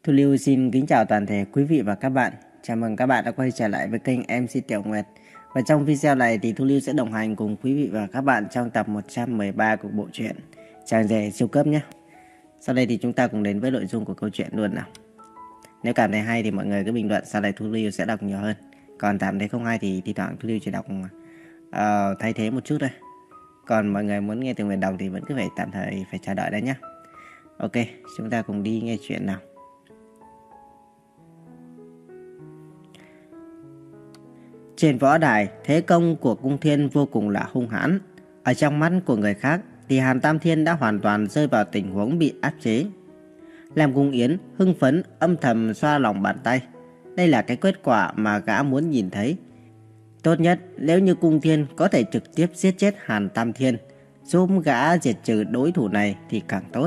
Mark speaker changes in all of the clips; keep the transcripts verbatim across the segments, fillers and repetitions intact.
Speaker 1: Thu Lưu xin kính chào toàn thể quý vị và các bạn. Chào mừng các bạn đã quay trở lại với kênh em xê Tiểu Nguyệt. Và trong video này thì Thu Lưu sẽ đồng hành cùng quý vị và các bạn trong tập một trăm mười ba của bộ truyện Chàng rể siêu cấp nhé. Sau đây thì chúng ta cùng đến với nội dung của câu chuyện luôn nào. Nếu cảm thấy hay thì mọi người cứ bình luận, sau đây Thu Lưu sẽ đọc nhiều hơn. Còn cảm thấy không hay thì thi thoảng Thu Lưu chỉ đọc uh, thay thế một chút thôi. Còn mọi người muốn nghe Tiểu Nguyệt đọc thì vẫn cứ phải tạm thời phải chờ đợi đấy nhé. Ok, chúng ta cùng đi nghe chuyện nào. Trên võ đài, thế công của Cung Thiên vô cùng là hung hãn. Ở trong mắt của người khác thì Hàn Tam Thiên đã hoàn toàn rơi vào tình huống bị áp chế. Lam Cung Yến hưng phấn âm thầm xoa lòng bàn tay. Đây là cái kết quả mà gã muốn nhìn thấy. Tốt nhất nếu như Cung Thiên có thể trực tiếp giết chết Hàn Tam Thiên, giúp gã diệt trừ đối thủ này thì càng tốt.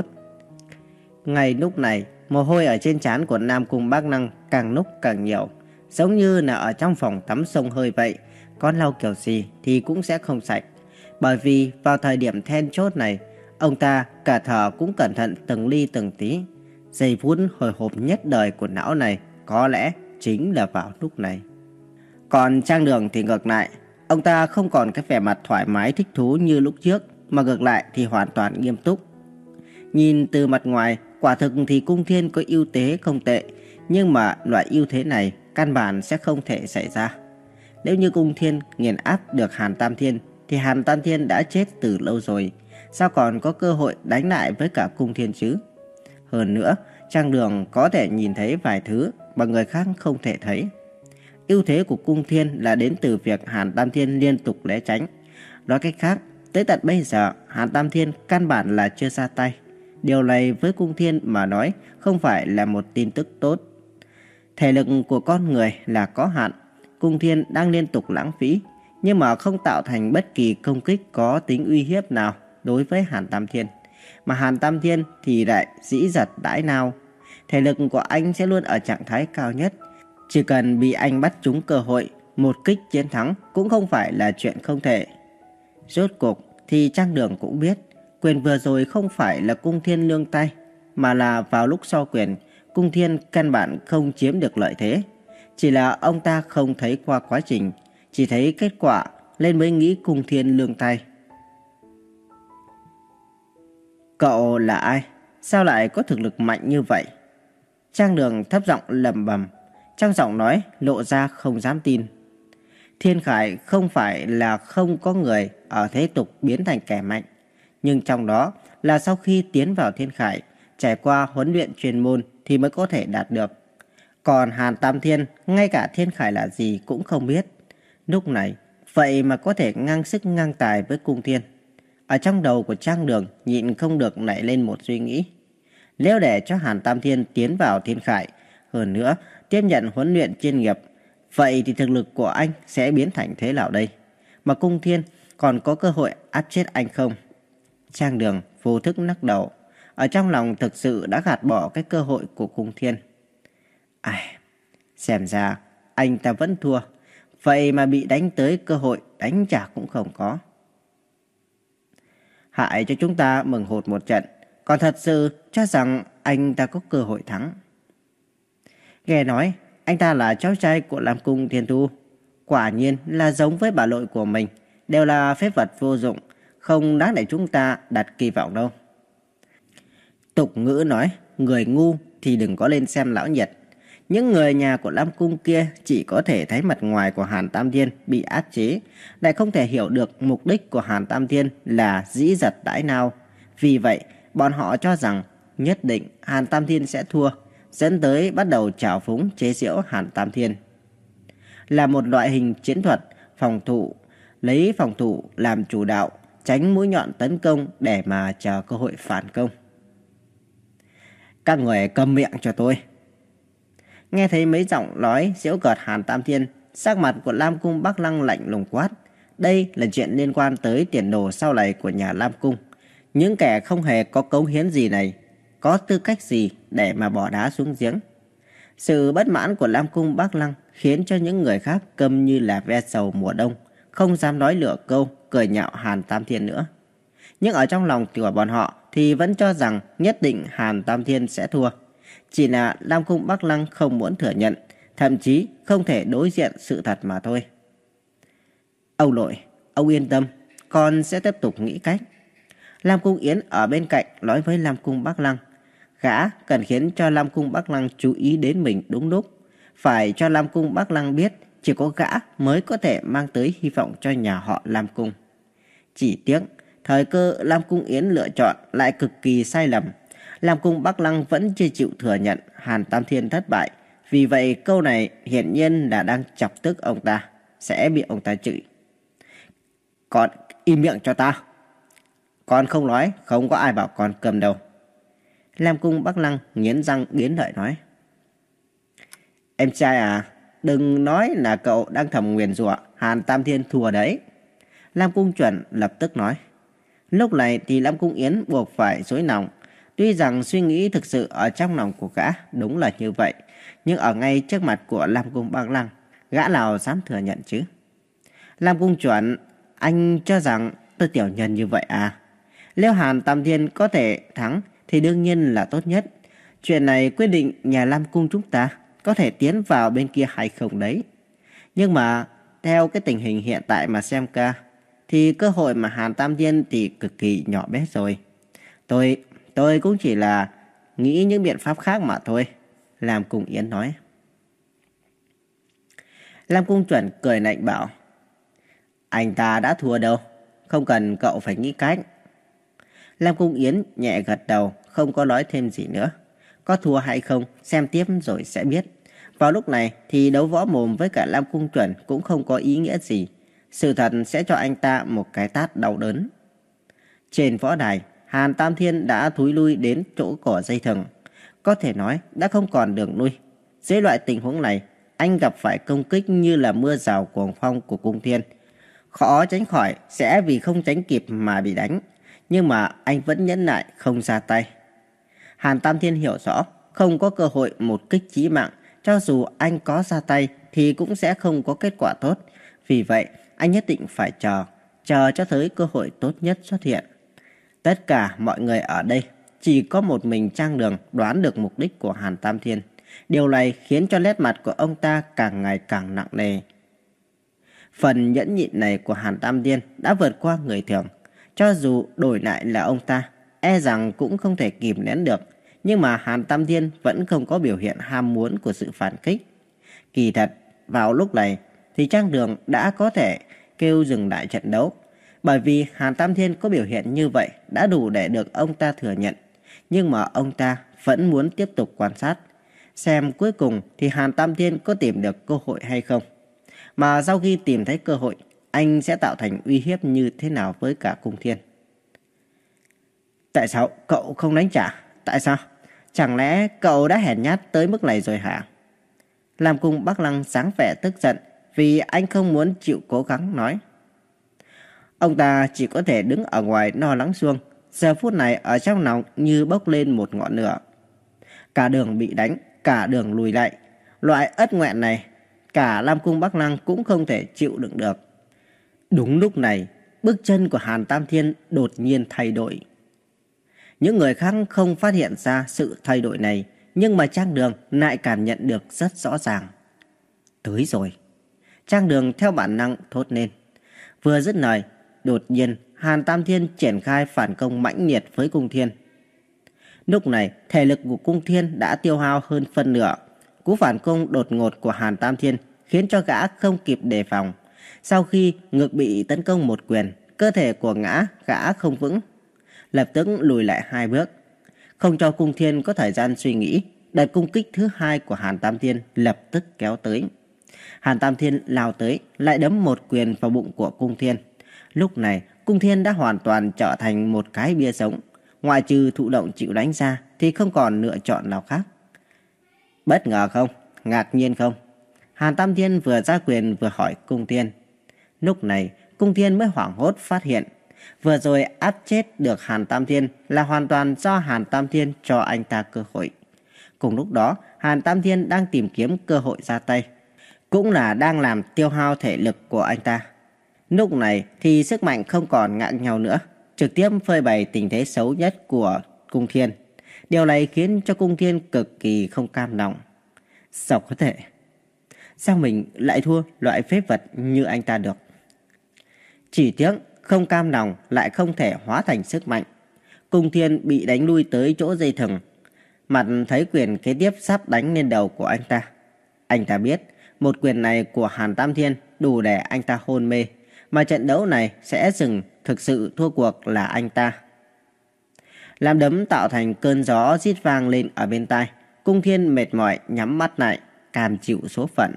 Speaker 1: Ngay lúc này, mồ hôi ở trên trán của Nam Cung Bác Năng càng lúc càng nhiều. Giống như là ở trong phòng tắm sông hơi vậy, có lau kiểu gì thì cũng sẽ không sạch. Bởi vì vào thời điểm then chốt này, ông ta cả thở cũng cẩn thận từng ly từng tí. Giây phút hồi hộp nhất đời của não này có lẽ chính là vào lúc này. Còn Trang Đường thì ngược lại, ông ta không còn cái vẻ mặt thoải mái thích thú như lúc trước, mà ngược lại thì hoàn toàn nghiêm túc. Nhìn từ mặt ngoài, quả thực thì Cung Thiên có ưu thế không tệ, nhưng mà loại ưu thế này căn bản sẽ không thể xảy ra. Nếu như Cung Thiên nghiền áp được Hàn Tam Thiên thì Hàn Tam Thiên đã chết từ lâu rồi, sao còn có cơ hội đánh lại với cả Cung Thiên chứ? Hơn nữa, Trang Đường có thể nhìn thấy vài thứ mà người khác không thể thấy. Ưu thế của Cung Thiên là đến từ việc Hàn Tam Thiên liên tục né tránh. Nói cách khác, tới tận bây giờ Hàn Tam Thiên căn bản là chưa ra tay. Điều này với Cung Thiên mà nói không phải là một tin tức tốt. Thể lực của con người là có hạn, Cung Thiên đang liên tục lãng phí, nhưng mà không tạo thành bất kỳ công kích có tính uy hiếp nào đối với Hàn Tam Thiên. Mà Hàn Tam Thiên thì lại dĩ dật đãi nào. Thể lực của anh sẽ luôn ở trạng thái cao nhất. Chỉ cần bị anh bắt trúng cơ hội, một kích chiến thắng cũng không phải là chuyện không thể. Rốt cuộc thì Trang Đường cũng biết, quyền vừa rồi không phải là Cung Thiên nương tay, mà là vào lúc so quyền, Cung Thiên căn bản không chiếm được lợi thế. Chỉ là ông ta không thấy qua quá trình, chỉ thấy kết quả lên mới nghĩ Cung Thiên lương tay. Cậu là ai? Sao lại có thực lực mạnh như vậy? Trang Đường thấp giọng lẩm bẩm, trong giọng nói lộ ra không dám tin. Thiên Khải không phải là không có người ở thế tục biến thành kẻ mạnh, nhưng trong đó là sau khi tiến vào Thiên Khải, trải qua huấn luyện chuyên môn thì mới có thể đạt được. Còn Hàn Tam Thiên ngay cả Thiên Khải là gì cũng không biết. Lúc này vậy mà có thể ngang sức ngang tài với Cung Thiên. Ở trong đầu của Trang Đường nhịn không được nảy lên một suy nghĩ. Nếu để cho Hàn Tam Thiên tiến vào Thiên Khải, hơn nữa tiếp nhận huấn luyện chuyên nghiệp, vậy thì thực lực của anh sẽ biến thành thế nào đây? Mà Cung Thiên còn có cơ hội áp chết anh không? Trang Đường vô thức lắc đầu. Ở trong lòng thực sự đã gạt bỏ cái cơ hội của Cung Thiên. Ai, xem ra anh ta vẫn thua. Vậy mà bị đánh tới cơ hội đánh trả cũng không có. Hại cho chúng ta mừng hụt một trận, còn thật sự cho rằng anh ta có cơ hội thắng. Nghe nói anh ta là cháu trai của Lam Cung Thiên Thu. Quả nhiên là giống với bà nội của mình, đều là phế vật vô dụng, không đáng để chúng ta đặt kỳ vọng đâu. Tục ngữ nói, người ngu thì đừng có lên xem lão nhiệt. Những người nhà của Lam Cung kia chỉ có thể thấy mặt ngoài của Hàn Tam Thiên bị áp chế, lại không thể hiểu được mục đích của Hàn Tam Thiên là dĩ dật đãi nào. Vì vậy, bọn họ cho rằng nhất định Hàn Tam Thiên sẽ thua, dẫn tới bắt đầu trào phúng chế giễu Hàn Tam Thiên. Là một loại hình chiến thuật phòng thủ, lấy phòng thủ làm chủ đạo, tránh mũi nhọn tấn công để mà chờ cơ hội phản công. Các người câm miệng cho tôi. Nghe thấy mấy giọng nói giễu cợt Hàn Tam Thiên, sắc mặt của Lam Cung Bắc Lăng lạnh lùng quát. Đây là chuyện liên quan tới tiền đồ sau này của nhà Lam Cung. Những kẻ không hề có cống hiến gì này, có tư cách gì để mà bỏ đá xuống giếng? Sự bất mãn của Lam Cung Bắc Lăng khiến cho những người khác câm như là ve sầu mùa đông, không dám nói lửa câu, cười nhạo Hàn Tam Thiên nữa. Nhưng ở trong lòng của bọn họ thì vẫn cho rằng nhất định Hàn Tam Thiên sẽ thua. Chỉ là Lam Cung Bắc Lăng không muốn thừa nhận, thậm chí không thể đối diện sự thật mà thôi. Ông nội, ông yên tâm, con sẽ tiếp tục nghĩ cách. Lam Cung Yến ở bên cạnh nói với Lam Cung Bắc Lăng. Gã cần khiến cho Lam Cung Bắc Lăng chú ý đến mình đúng lúc. Phải cho Lam Cung Bắc Lăng biết chỉ có gã mới có thể mang tới hy vọng cho nhà họ Lam Cung. Chỉ tiếc, thời cơ Lam Cung Yến lựa chọn lại cực kỳ sai lầm. Lam Cung Bắc Lăng vẫn chưa chịu thừa nhận Hàn Tam Thiên thất bại. Vì vậy câu này hiển nhiên là đang chọc tức ông ta, sẽ bị ông ta chửi. Con im miệng cho ta. Con không nói, không có ai bảo con cầm đầu. Lam Cung Bắc Lăng nghiến răng nghiến lợi nói. Em trai à, đừng nói là cậu đang thầm nguyền rủa Hàn Tam Thiên thua đấy. Lam Cung Chuẩn lập tức nói. Lúc này thì Lam Cung Yến buộc phải xối lòng. Tuy rằng suy nghĩ thực sự ở trong lòng của gã đúng là như vậy, nhưng ở ngay trước mặt của Lam Cung Bắc Lăng, gã nào dám thừa nhận chứ? Lam Cung Chuẩn, anh cho rằng tôi tiểu nhân như vậy à? Nếu Hàn Tam Thiên có thể thắng thì đương nhiên là tốt nhất. Chuyện này quyết định nhà Lam Cung chúng ta có thể tiến vào bên kia hay không đấy. Nhưng mà theo cái tình hình hiện tại mà xem ca, thì cơ hội mà Hàn Tam Thiên thì cực kỳ nhỏ bé rồi. Tôi, tôi cũng chỉ là nghĩ những biện pháp khác mà thôi. Lam Cung Yến nói. Lam Cung Chuẩn cười lạnh bảo. Anh ta đã thua đâu, không cần cậu phải nghĩ cách. Lam Cung Yến nhẹ gật đầu, không có nói thêm gì nữa. Có thua hay không, xem tiếp rồi sẽ biết. Vào lúc này thì đấu võ mồm với cả Lam Cung Chuẩn cũng không có ý nghĩa gì. Sự thật sẽ cho anh ta một cái tát đau đớn. Trên võ đài, Hàn Tam Thiên đã thúi lui đến chỗ cỏ dây thừng. Có thể nói đã không còn đường lui. Dưới loại tình huống này, anh gặp phải công kích như là mưa rào cuồng phong của Cung Thiên. Khó tránh khỏi sẽ vì không tránh kịp mà bị đánh. Nhưng mà anh vẫn nhẫn nại không ra tay. Hàn Tam Thiên hiểu rõ, không có cơ hội một kích chí mạng. Cho dù anh có ra tay thì cũng sẽ không có kết quả tốt. Vì vậy, anh nhất định phải chờ, chờ cho tới cơ hội tốt nhất xuất hiện. Tất cả mọi người ở đây chỉ có một mình Trang Đường đoán được mục đích của Hàn Tam Thiên. Điều này khiến cho nét mặt của ông ta càng ngày càng nặng nề. Phần nhẫn nhịn này của Hàn Tam Thiên đã vượt qua người thường. Cho dù đổi lại là ông ta, e rằng cũng không thể kìm nén được. Nhưng mà Hàn Tam Thiên vẫn không có biểu hiện ham muốn của sự phản kích. Kỳ thật, vào lúc này thì Trang Đường đã có thể kêu dừng lại trận đấu. Bởi vì Hàn Tam Thiên có biểu hiện như vậy đã đủ để được ông ta thừa nhận. Nhưng mà ông ta vẫn muốn tiếp tục quan sát, xem cuối cùng thì Hàn Tam Thiên có tìm được cơ hội hay không. Mà sau khi tìm thấy cơ hội, anh sẽ tạo thành uy hiếp như thế nào với cả Cung Thiên. Tại sao cậu không đánh trả? Tại sao? Chẳng lẽ cậu đã hèn nhát tới mức này rồi hả? Lam Cung Bắc Lăng sáng vẻ tức giận vì anh không muốn chịu cố gắng nói. Ông ta chỉ có thể đứng ở ngoài lo lắng xuông. Giờ phút này ở trong lòng như bốc lên một ngọn lửa. Cả đường bị đánh, cả đường lùi lại. Loại ất nghẹn này, cả Lam Cung Bắc Lăng cũng không thể chịu đựng được. Đúng lúc này, bước chân của Hàn Tam Thiên đột nhiên thay đổi. Những người khác không phát hiện ra sự thay đổi này, nhưng mà Trang Đường lại cảm nhận được rất rõ ràng. Tới rồi. Trang Đường theo bản năng thốt lên. Vừa dứt lời, đột nhiên Hàn Tam Thiên triển khai phản công mãnh liệt với Cung Thiên. Lúc này, thể lực của Cung Thiên đã tiêu hao hơn phân nửa. Cú phản công đột ngột của Hàn Tam Thiên khiến cho gã không kịp đề phòng. Sau khi ngực bị tấn công một quyền, cơ thể của gã gã không vững, lập tức lùi lại hai bước. Không cho Cung Thiên có thời gian suy nghĩ, đợt công kích thứ hai của Hàn Tam Thiên lập tức kéo tới. Hàn Tam Thiên lao tới, lại đấm một quyền vào bụng của Cung Thiên. Lúc này, Cung Thiên đã hoàn toàn trở thành một cái bia sống. Ngoại trừ thụ động chịu đánh ra thì không còn lựa chọn nào khác. Bất ngờ không? Ngạc nhiên không? Hàn Tam Thiên vừa ra quyền vừa hỏi Cung Thiên. Lúc này, Cung Thiên mới hoảng hốt phát hiện. Vừa rồi áp chết được Hàn Tam Thiên là hoàn toàn do Hàn Tam Thiên cho anh ta cơ hội. Cùng lúc đó, Hàn Tam Thiên đang tìm kiếm cơ hội ra tay. Cũng là đang làm tiêu hao thể lực của anh ta. Lúc này thì sức mạnh không còn ngang nhau nữa, trực tiếp phơi bày tình thế xấu nhất của Cung Thiên. Điều này khiến cho Cung Thiên cực kỳ không cam lòng. Sao có thể? Sao mình lại thua loại phế vật như anh ta được? Chỉ tiếc không cam lòng lại không thể hóa thành sức mạnh. Cung Thiên bị đánh lui tới chỗ dây thừng. Mặt thấy quyền kế tiếp sắp đánh lên đầu của anh ta. Anh ta biết một quyền này của Hàn Tam Thiên đủ để anh ta hôn mê, mà trận đấu này sẽ dừng, thực sự thua cuộc là anh ta. Làm đấm tạo thành cơn gió rít vang lên ở bên tai. Cung Thiên mệt mỏi nhắm mắt lại, cam chịu số phận.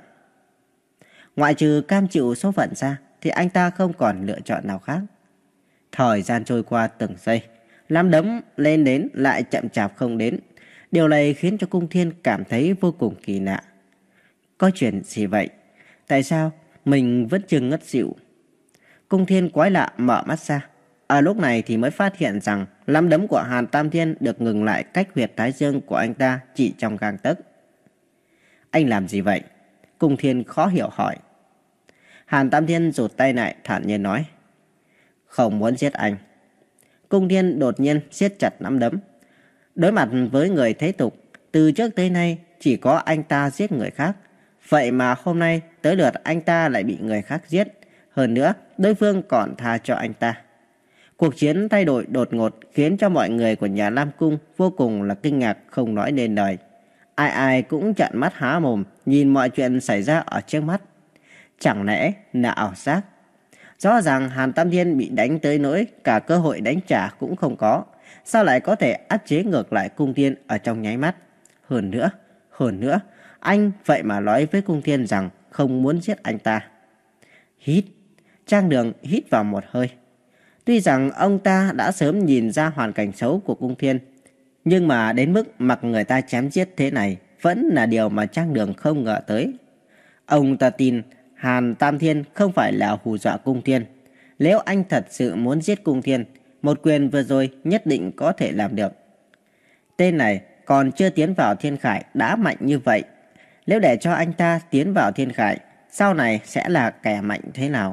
Speaker 1: Ngoại trừ cam chịu số phận ra thì anh ta không còn lựa chọn nào khác. Thời gian trôi qua từng giây, làm đấm lên đến lại chậm chạp không đến. Điều này khiến cho Cung Thiên cảm thấy vô cùng kỳ lạ. Có chuyện gì vậy? Tại sao mình vẫn chưa ngất xỉu? Cung Thiên quái lạ mở mắt ra. Ở lúc này thì mới phát hiện rằng nắm đấm của Hàn Tam Thiên được ngừng lại cách huyệt thái dương của anh ta chỉ trong gang tấc. Anh làm gì vậy? Cung Thiên khó hiểu hỏi. Hàn Tam Thiên rụt tay lại thản nhiên nói. Không muốn giết anh. Cung Thiên đột nhiên siết chặt nắm đấm. Đối mặt với người thế tục, từ trước tới nay chỉ có anh ta giết người khác. Vậy mà hôm nay tới lượt anh ta lại bị người khác giết. Hơn nữa, đối phương còn tha cho anh ta. Cuộc chiến thay đổi đột ngột khiến cho mọi người của nhà Lam Cung vô cùng là kinh ngạc không nói nên lời. Ai ai cũng trợn mắt há mồm nhìn mọi chuyện xảy ra ở trước mắt. Chẳng lẽ là ảo giác? Rõ ràng Hàn Tam Thiên bị đánh tới nỗi cả cơ hội đánh trả cũng không có. Sao lại có thể áp chế ngược lại Cung Thiên ở trong nháy mắt? Hơn nữa, hơn nữa, anh vậy mà nói với Cung Thiên rằng không muốn giết anh ta. Hít, Trang Đường hít vào một hơi. Tuy rằng ông ta đã sớm nhìn ra hoàn cảnh xấu của Cung Thiên, nhưng mà đến mức mặc người ta chém giết thế này vẫn là điều mà Trang Đường không ngờ tới. Ông ta tin Hàn Tam Thiên không phải là hù dọa Cung Thiên. Nếu anh thật sự muốn giết Cung Thiên, một quyền vừa rồi nhất định có thể làm được. Tên này còn chưa tiến vào Thiên Khải đã mạnh như vậy. Nếu để cho anh ta tiến vào Thiên Khải, sau này sẽ là kẻ mạnh thế nào?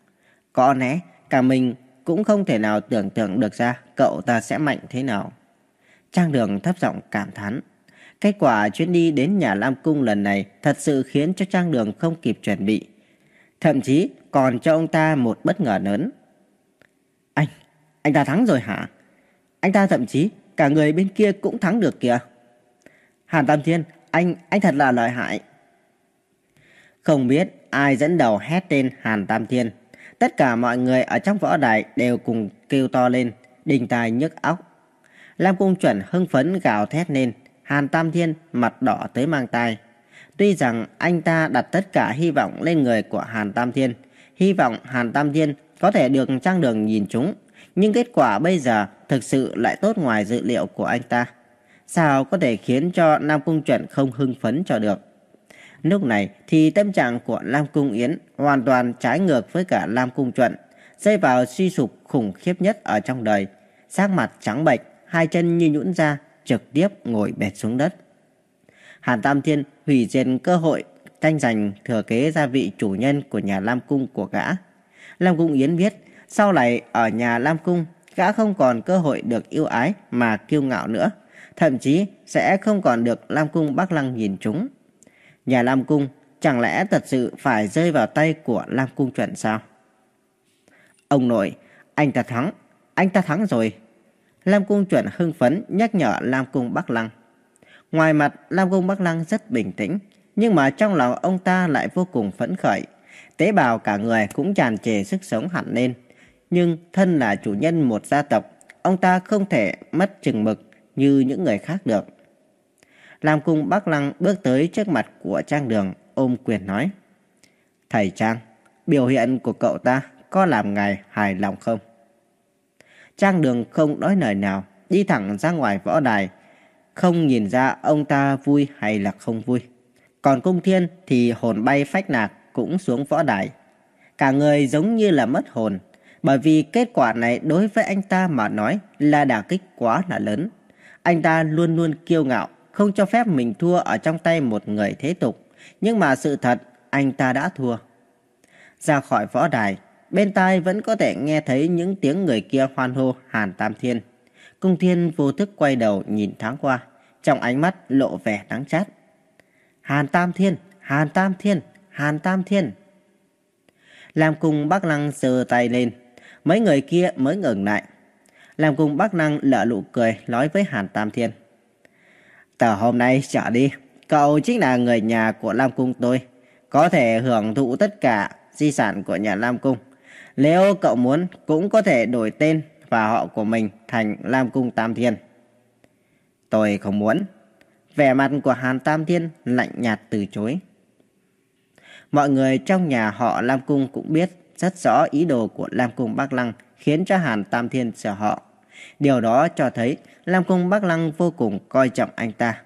Speaker 1: Có lẽ cả mình cũng không thể nào tưởng tượng được ra cậu ta sẽ mạnh thế nào. Trang Đường thấp giọng cảm thán. Kết quả chuyến đi đến nhà Lam Cung lần này thật sự khiến cho Trang Đường không kịp chuẩn bị. Thậm chí còn cho ông ta một bất ngờ lớn. Anh, anh ta thắng rồi hả? Anh ta thậm chí cả người bên kia cũng thắng được kìa. Hàn Tam Thiên, anh, anh thật là lợi hại. Không biết ai dẫn đầu hét tên Hàn Tam Thiên. Tất cả mọi người ở trong võ đài đều cùng kêu to lên, đinh tai nhức óc. Lam Cung Chuẩn hưng phấn gào thét lên, Hàn Tam Thiên mặt đỏ tới mang tai. Tuy rằng anh ta đặt tất cả hy vọng lên người của Hàn Tam Thiên, hy vọng Hàn Tam Thiên có thể được Trang Đường nhìn trúng, nhưng kết quả bây giờ thực sự lại tốt ngoài dự liệu của anh ta. Sao có thể khiến cho Lam Cung Chuẩn không hưng phấn cho được? Lúc này thì tâm trạng của Lam Cung Yến hoàn toàn trái ngược với cả Lam Cung Chuẩn, rơi vào suy sụp khủng khiếp nhất ở trong đời. Sắc mặt trắng bệch, hai chân như nhũn ra, trực tiếp ngồi bệt xuống đất. Hàn Tam Thiên hủy diệt cơ hội tranh giành thừa kế gia vị chủ nhân của nhà Lam Cung của gã. Lam Cung Yến biết sau này ở nhà Lam Cung gã không còn cơ hội được yêu ái mà kiêu ngạo nữa, thậm chí sẽ không còn được Lam Cung Bắc Lăng nhìn trúng. Nhà Lam Cung chẳng lẽ thật sự phải rơi vào tay của Lam Cung Chuẩn sao? Ông nội, anh ta thắng, anh ta thắng rồi. Lam Cung Chuẩn hưng phấn nhắc nhở Lam Cung Bắc Lăng. Ngoài mặt Lam Cung Bắc Lăng rất bình tĩnh, nhưng mà trong lòng ông ta lại vô cùng phấn khởi. Tế bào cả người cũng tràn trề sức sống hẳn lên. Nhưng thân là chủ nhân một gia tộc, ông ta không thể mất chừng mực như những người khác được. Lam Cung Bắc Lăng bước tới trước mặt của Trang Đường, ôm quyền nói. Thầy Trang, biểu hiện của cậu ta có làm ngài hài lòng không? Trang Đường không nói lời nào, đi thẳng ra ngoài võ đài, không nhìn ra ông ta vui hay là không vui. Còn Cung Thiên thì hồn bay phách lạc cũng xuống võ đài. Cả người giống như là mất hồn, bởi vì kết quả này đối với anh ta mà nói là đả kích quá là lớn. Anh ta luôn luôn kiêu ngạo, không cho phép mình thua ở trong tay một người thế tục. Nhưng mà sự thật, anh ta đã thua. Ra khỏi võ đài, bên tai vẫn có thể nghe thấy những tiếng người kia hoan hô Hàn Tam Thiên. Cung Thiên vô thức quay đầu nhìn thoáng qua, trong ánh mắt lộ vẻ đắng chát. Hàn Tam Thiên, Hàn Tam Thiên, Hàn Tam Thiên. Lam Cung Bắc Lăng giơ tay lên, mấy người kia mới ngừng lại. Lam Cung Bắc Lăng lở nụ cười nói với Hàn Tam Thiên. Từ hôm nay trở đi, cậu chính là người nhà của Lam Cung tôi, có thể hưởng thụ tất cả di sản của nhà Lam Cung. Nếu cậu muốn cũng có thể đổi tên và họ của mình thành Lam Cung Tam Thiên. Tôi không muốn. Vẻ mặt của Hàn Tam Thiên lạnh nhạt từ chối. Mọi người trong nhà họ Lam Cung cũng biết rất rõ ý đồ của Lam Cung Bắc Lăng khiến cho Hàn Tam Thiên sợ họ. Điều đó cho thấy Lam Cung Bắc Lăng vô cùng coi trọng anh ta.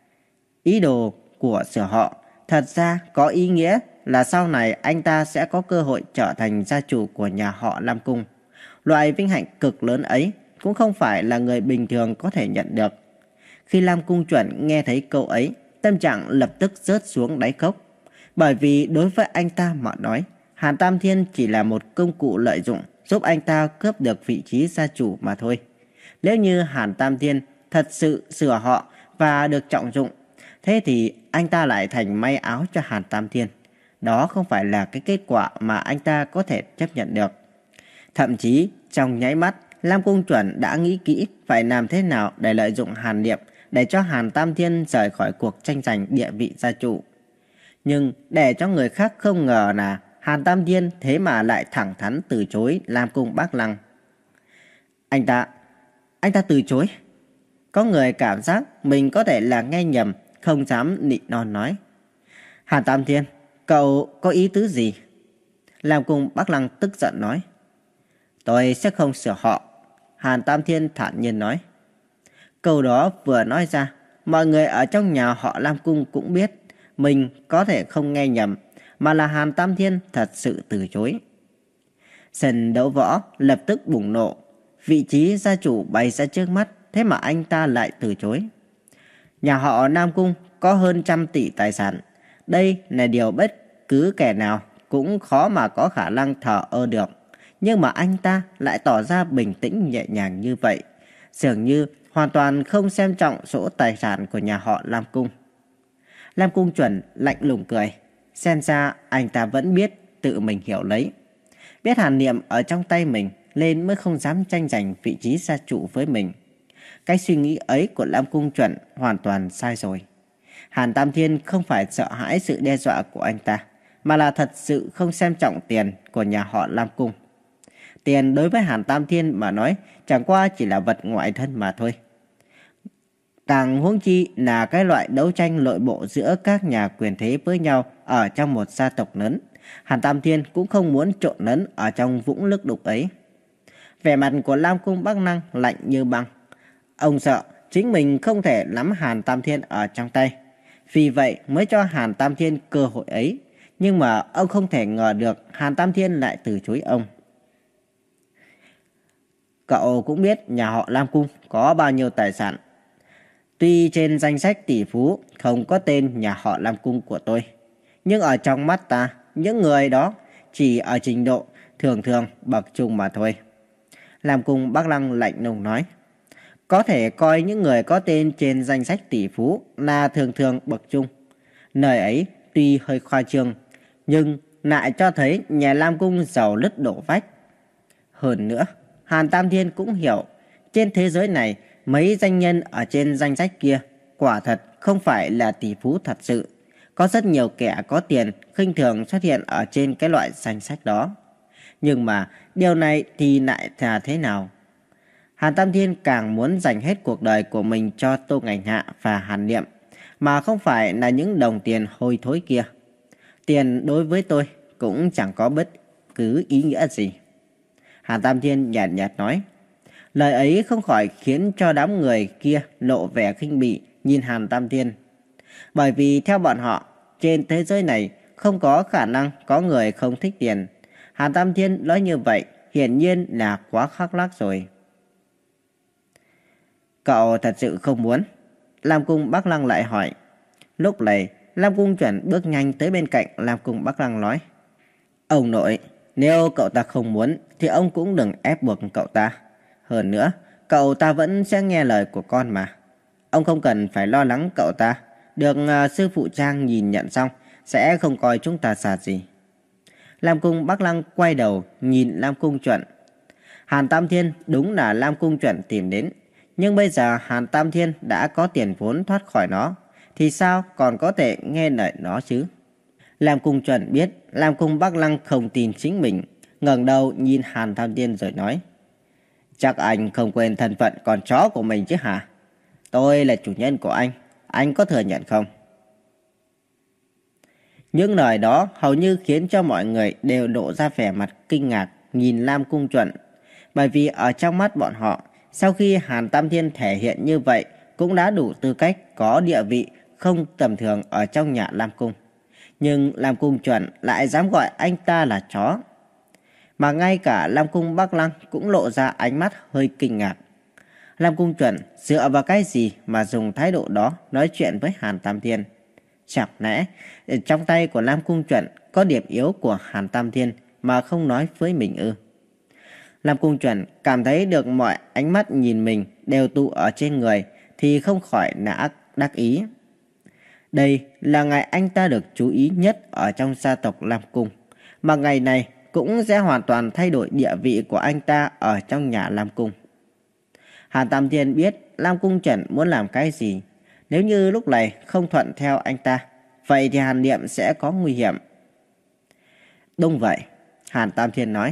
Speaker 1: Ý đồ của sở họ thật ra có ý nghĩa là sau này anh ta sẽ có cơ hội trở thành gia chủ của nhà họ Lam Cung. Loại vinh hạnh cực lớn ấy cũng không phải là người bình thường có thể nhận được. Khi Lam Cung Chuẩn nghe thấy câu ấy, tâm trạng lập tức rớt xuống đáy cốc. Bởi vì đối với anh ta mà nói, Hàn Tam Thiên chỉ là một công cụ lợi dụng giúp anh ta cướp được vị trí gia chủ mà thôi. Nếu như Hàn Tam Thiên thật sự sửa họ và được trọng dụng, thế thì anh ta lại thành may áo cho Hàn Tam Thiên. Đó không phải là cái kết quả mà anh ta có thể chấp nhận được. Thậm chí trong nháy mắt, Lam Cung Chuẩn đã nghĩ kỹ phải làm thế nào để lợi dụng Hàn Niệm để cho Hàn Tam Thiên rời khỏi cuộc tranh giành địa vị gia chủ. Nhưng để cho người khác không ngờ là Hàn Tam Thiên thế mà lại thẳng thắn từ chối Lam Cung Bắc Lăng. Anh ta, anh ta từ chối. Có người cảm giác mình có thể là nghe nhầm, không dám nịnh non nói. Hàn Tam Thiên, cậu có ý tứ gì? Lam Cung Bắc Lăng tức giận nói. Tôi sẽ không sửa họ. Hàn Tam Thiên thản nhiên nói. Câu đó vừa nói ra, mọi người ở trong nhà họ Lam Cung cũng biết mình có thể không nghe nhầm, mà là Hàn Tam Thiên thật sự từ chối. Sân đấu võ lập tức bùng nổ. Vị trí gia chủ bày ra trước mắt, thế mà anh ta lại từ chối. Nhà họ Nam Cung có hơn trăm tỷ tài sản. Đây là điều bất cứ kẻ nào cũng khó mà có khả năng thờ ơ được. Nhưng mà anh ta lại tỏ ra bình tĩnh nhẹ nhàng như vậy, dường như hoàn toàn không xem trọng số tài sản của nhà họ Lam Cung. Lam Cung Chuẩn lạnh lùng cười. Xem ra anh ta vẫn biết tự mình hiểu lấy. Biết Hàn Niệm ở trong tay mình nên mới không dám tranh giành vị trí gia chủ với mình. Cái suy nghĩ ấy của Lam Cung Chuẩn hoàn toàn sai rồi. Hàn Tam Thiên không phải sợ hãi sự đe dọa của anh ta, mà là thật sự không xem trọng tiền của nhà họ Lam Cung. Tiền đối với Hàn Tam Thiên mà nói chẳng qua chỉ là vật ngoại thân mà thôi. Càng huống chi là cái loại đấu tranh nội bộ giữa các nhà quyền thế với nhau ở trong một gia tộc lớn. Hàn Tam Thiên cũng không muốn trộn lẫn ở trong vũng nước đục ấy. Vẻ mặt của Lam Cung Bắc Lăng lạnh như băng. Ông sợ chính mình không thể nắm Hàn Tam Thiên ở trong tay, vì vậy mới cho Hàn Tam Thiên cơ hội ấy. Nhưng mà ông không thể ngờ được Hàn Tam Thiên lại từ chối ông. Cậu cũng biết nhà họ Lam Cung có bao nhiêu tài sản. Tuy trên danh sách tỷ phú không có tên nhà họ Lam Cung của tôi, nhưng ở trong mắt ta, những người đó chỉ ở trình độ thường thường bậc trung mà thôi. Lam Cung Bắc Lăng lạnh lùng nói. Có thể coi những người có tên trên danh sách tỷ phú là thường thường bậc trung. Nơi ấy tuy hơi khoa trương, nhưng lại cho thấy nhà Lam Cung giàu lứt đổ vách. Hơn nữa, Hàn Tam Thiên cũng hiểu, trên thế giới này, mấy danh nhân ở trên danh sách kia quả thật không phải là tỷ phú thật sự. Có rất nhiều kẻ có tiền khinh thường xuất hiện ở trên cái loại danh sách đó. Nhưng mà điều này thì lại là thế nào? Hàn Tam Thiên càng muốn dành hết cuộc đời của mình cho Tô Ngành Hạ và Hàn Niệm, mà không phải là những đồng tiền hôi thối kia. Tiền đối với tôi cũng chẳng có bất cứ ý nghĩa gì. Hàn Tam Thiên nhạt nhạt nói. Lời ấy không khỏi khiến cho đám người kia lộ vẻ khinh bỉ nhìn Hàn Tam Thiên. Bởi vì theo bọn họ, trên thế giới này không có khả năng có người không thích tiền. Hàn Tam Thiên nói như vậy hiển nhiên là quá khắc lác rồi. Cậu thật sự không muốn? Lam Cung Bắc Lăng lại hỏi. Lúc này, Lam Cung Chuẩn bước nhanh tới bên cạnh Lam Cung Bắc Lăng nói. Ông nội, nếu cậu ta không muốn thì ông cũng đừng ép buộc cậu ta. Hơn nữa, cậu ta vẫn sẽ nghe lời của con mà. Ông không cần phải lo lắng cậu ta. Được uh, sư phụ Trang nhìn nhận xong, sẽ không coi chúng ta xa gì. Lam Cung Bắc Lăng quay đầu nhìn Lam Cung Chuẩn. Hàn Tam Thiên đúng là Lam Cung Chuẩn tìm đến. Nhưng bây giờ Hàn Tam Thiên đã có tiền vốn thoát khỏi nó, thì sao còn có thể nghe lời nó chứ? Lam Cung Chuẩn biết Lam Cung Bắc Lăng không tin chính mình, ngẩng đầu nhìn Hàn Tam Thiên rồi nói: Chắc anh không quên thân phận con chó của mình chứ hả? Tôi là chủ nhân của anh, anh có thừa nhận không? Những lời đó hầu như khiến cho mọi người đều lộ ra vẻ mặt kinh ngạc nhìn Lam Cung Chuẩn. Bởi vì ở trong mắt bọn họ, sau khi Hàn Tam Thiên thể hiện như vậy cũng đã đủ tư cách có địa vị không tầm thường ở trong nhà Lam Cung. Nhưng Lam Cung Chuẩn lại dám gọi anh ta là chó. Mà ngay cả Lam Cung Bắc Lăng cũng lộ ra ánh mắt hơi kinh ngạc. Lam Cung Chuẩn dựa vào cái gì mà dùng thái độ đó nói chuyện với Hàn Tam Thiên? Chẳng lẽ trong tay của Lam Cung Chuẩn có điểm yếu của Hàn Tam Thiên mà không nói với mình ư? Lam Cung Chuẩn cảm thấy được mọi ánh mắt nhìn mình đều tụ ở trên người thì không khỏi nã đắc ý. Đây là ngày anh ta được chú ý nhất ở trong gia tộc Lam Cung, mà ngày này cũng sẽ hoàn toàn thay đổi địa vị của anh ta ở trong nhà Lam Cung. Hàn Tam Thiên biết Lam Cung Chuẩn muốn làm cái gì. Nếu như lúc này không thuận theo anh ta, vậy thì Hàn Niệm sẽ có nguy hiểm. Đúng vậy, Hàn Tam Thiên nói.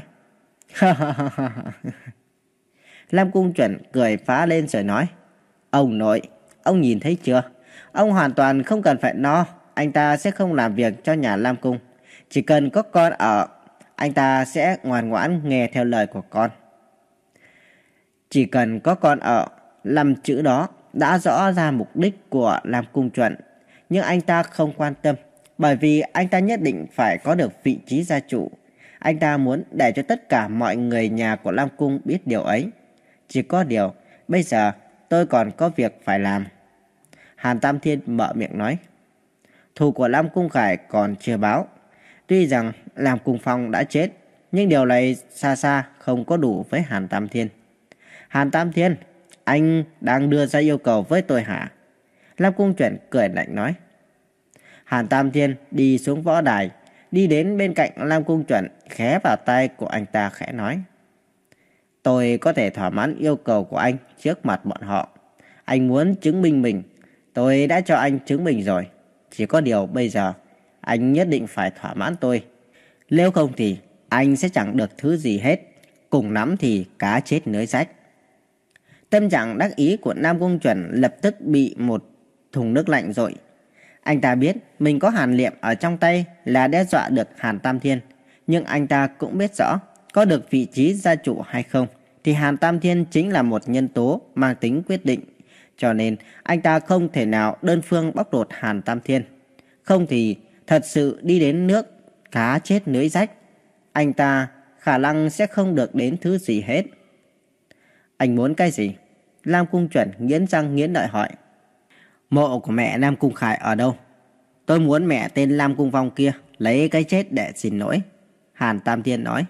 Speaker 1: Lam Cung Chuẩn cười phá lên rồi nói: Ông nội, ông nhìn thấy chưa? Ông hoàn toàn không cần phải lo, anh ta sẽ không làm việc cho nhà Lam Cung. Chỉ cần có con ở, anh ta sẽ ngoan ngoãn nghe theo lời của con. Chỉ cần có con ở, làm chữ đó đã rõ ra mục đích của Lam Cung Chuẩn. Nhưng anh ta không quan tâm, bởi vì anh ta nhất định phải có được vị trí gia chủ. Anh ta muốn để cho tất cả mọi người nhà của Lam Cung biết điều ấy. Chỉ có điều, bây giờ tôi còn có việc phải làm. Hàn Tam Thiên mở miệng nói. Thù của Lam Cung Khải còn chưa báo. Tuy rằng Lam Cung Phong đã chết, nhưng điều này xa xa không có đủ với Hàn Tam Thiên. Hàn Tam Thiên, anh đang đưa ra yêu cầu với tôi hả? Lam Cung Chuẩn cười lạnh nói. Hàn Tam Thiên đi xuống võ đài, đi đến bên cạnh Lam Cung Chuẩn, khẽ vào tai của anh ta khẽ nói. Tôi có thể thỏa mãn yêu cầu của anh trước mặt bọn họ. Anh muốn chứng minh mình, tôi đã cho anh chứng minh rồi. Chỉ có điều bây giờ, anh nhất định phải thỏa mãn tôi. Nếu không thì anh sẽ chẳng được thứ gì hết. Cùng lắm thì cá chết lưới rách. Tâm trạng đắc ý của Lam Cung Chuẩn lập tức bị một thùng nước lạnh dội. Anh ta biết mình có Hàn Liệm ở trong tay là đe dọa được Hàn Tam Thiên. Nhưng anh ta cũng biết rõ có được vị trí gia chủ hay không thì Hàn Tam Thiên chính là một nhân tố mang tính quyết định. Cho nên anh ta không thể nào đơn phương bóc lột Hàn Tam Thiên. Không thì thật sự đi đến nước cá chết lưới rách. Anh ta khả năng sẽ không được đến thứ gì hết. Anh muốn cái gì? Lam Cung Chuẩn nghiến răng nghiến lợi hỏi. Mộ của mẹ Lam Cung Khải ở đâu? Tôi muốn mẹ tên Lam Cung Phong kia lấy cái chết để xin lỗi. Hàn Tam Thiên nói.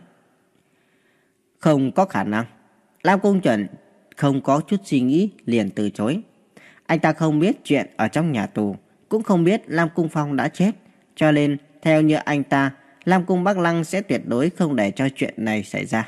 Speaker 1: Không có khả năng. Lam Cung Chuẩn không có chút suy nghĩ liền từ chối. Anh ta không biết chuyện ở trong nhà tù, cũng không biết Lam Cung Phong đã chết. Cho nên theo như anh ta, Lam Cung Bắc Lăng sẽ tuyệt đối không để cho chuyện này xảy ra.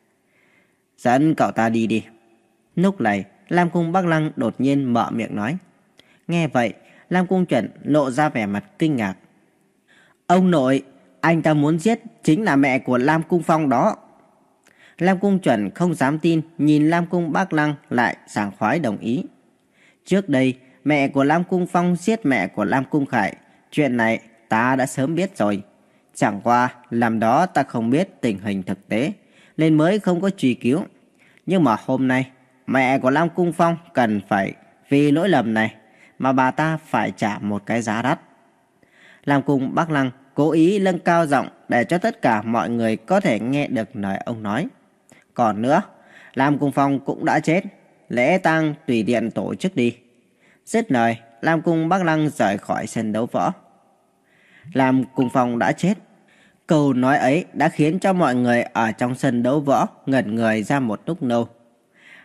Speaker 1: Dẫn cậu ta đi đi. Lúc này Lam Cung Bắc Lăng đột nhiên mở miệng nói. Nghe vậy Lam Cung Chuẩn lộ ra vẻ mặt kinh ngạc. Ông nội, anh ta muốn giết chính là mẹ của Lam Cung Phong đó. Lam Cung Chuẩn không dám tin, nhìn Lam Cung Bắc Lăng lại sảng khoái đồng ý. Trước đây mẹ của Lam Cung Phong giết mẹ của Lam Cung Khải, chuyện này ta đã sớm biết rồi. Chẳng qua làm đó ta không biết tình hình thực tế nên mới không có truy cứu. Nhưng mà hôm nay mẹ của Lam Cung Phong cần phải vì lỗi lầm này mà bà ta phải trả một cái giá đắt. Lam Cung Bắc Lăng cố ý nâng cao giọng để cho tất cả mọi người có thể nghe được lời ông nói. Còn nữa, Lam Cung Phong cũng đã chết, lễ tang tùy tiện tổ chức đi. Dứt lời, Lam Cung Bắc Lăng rời khỏi sân đấu võ. Lam Cung Phong đã chết. Câu nói ấy đã khiến cho mọi người ở trong sân đấu võ ngẩn người ra một lúc lâu.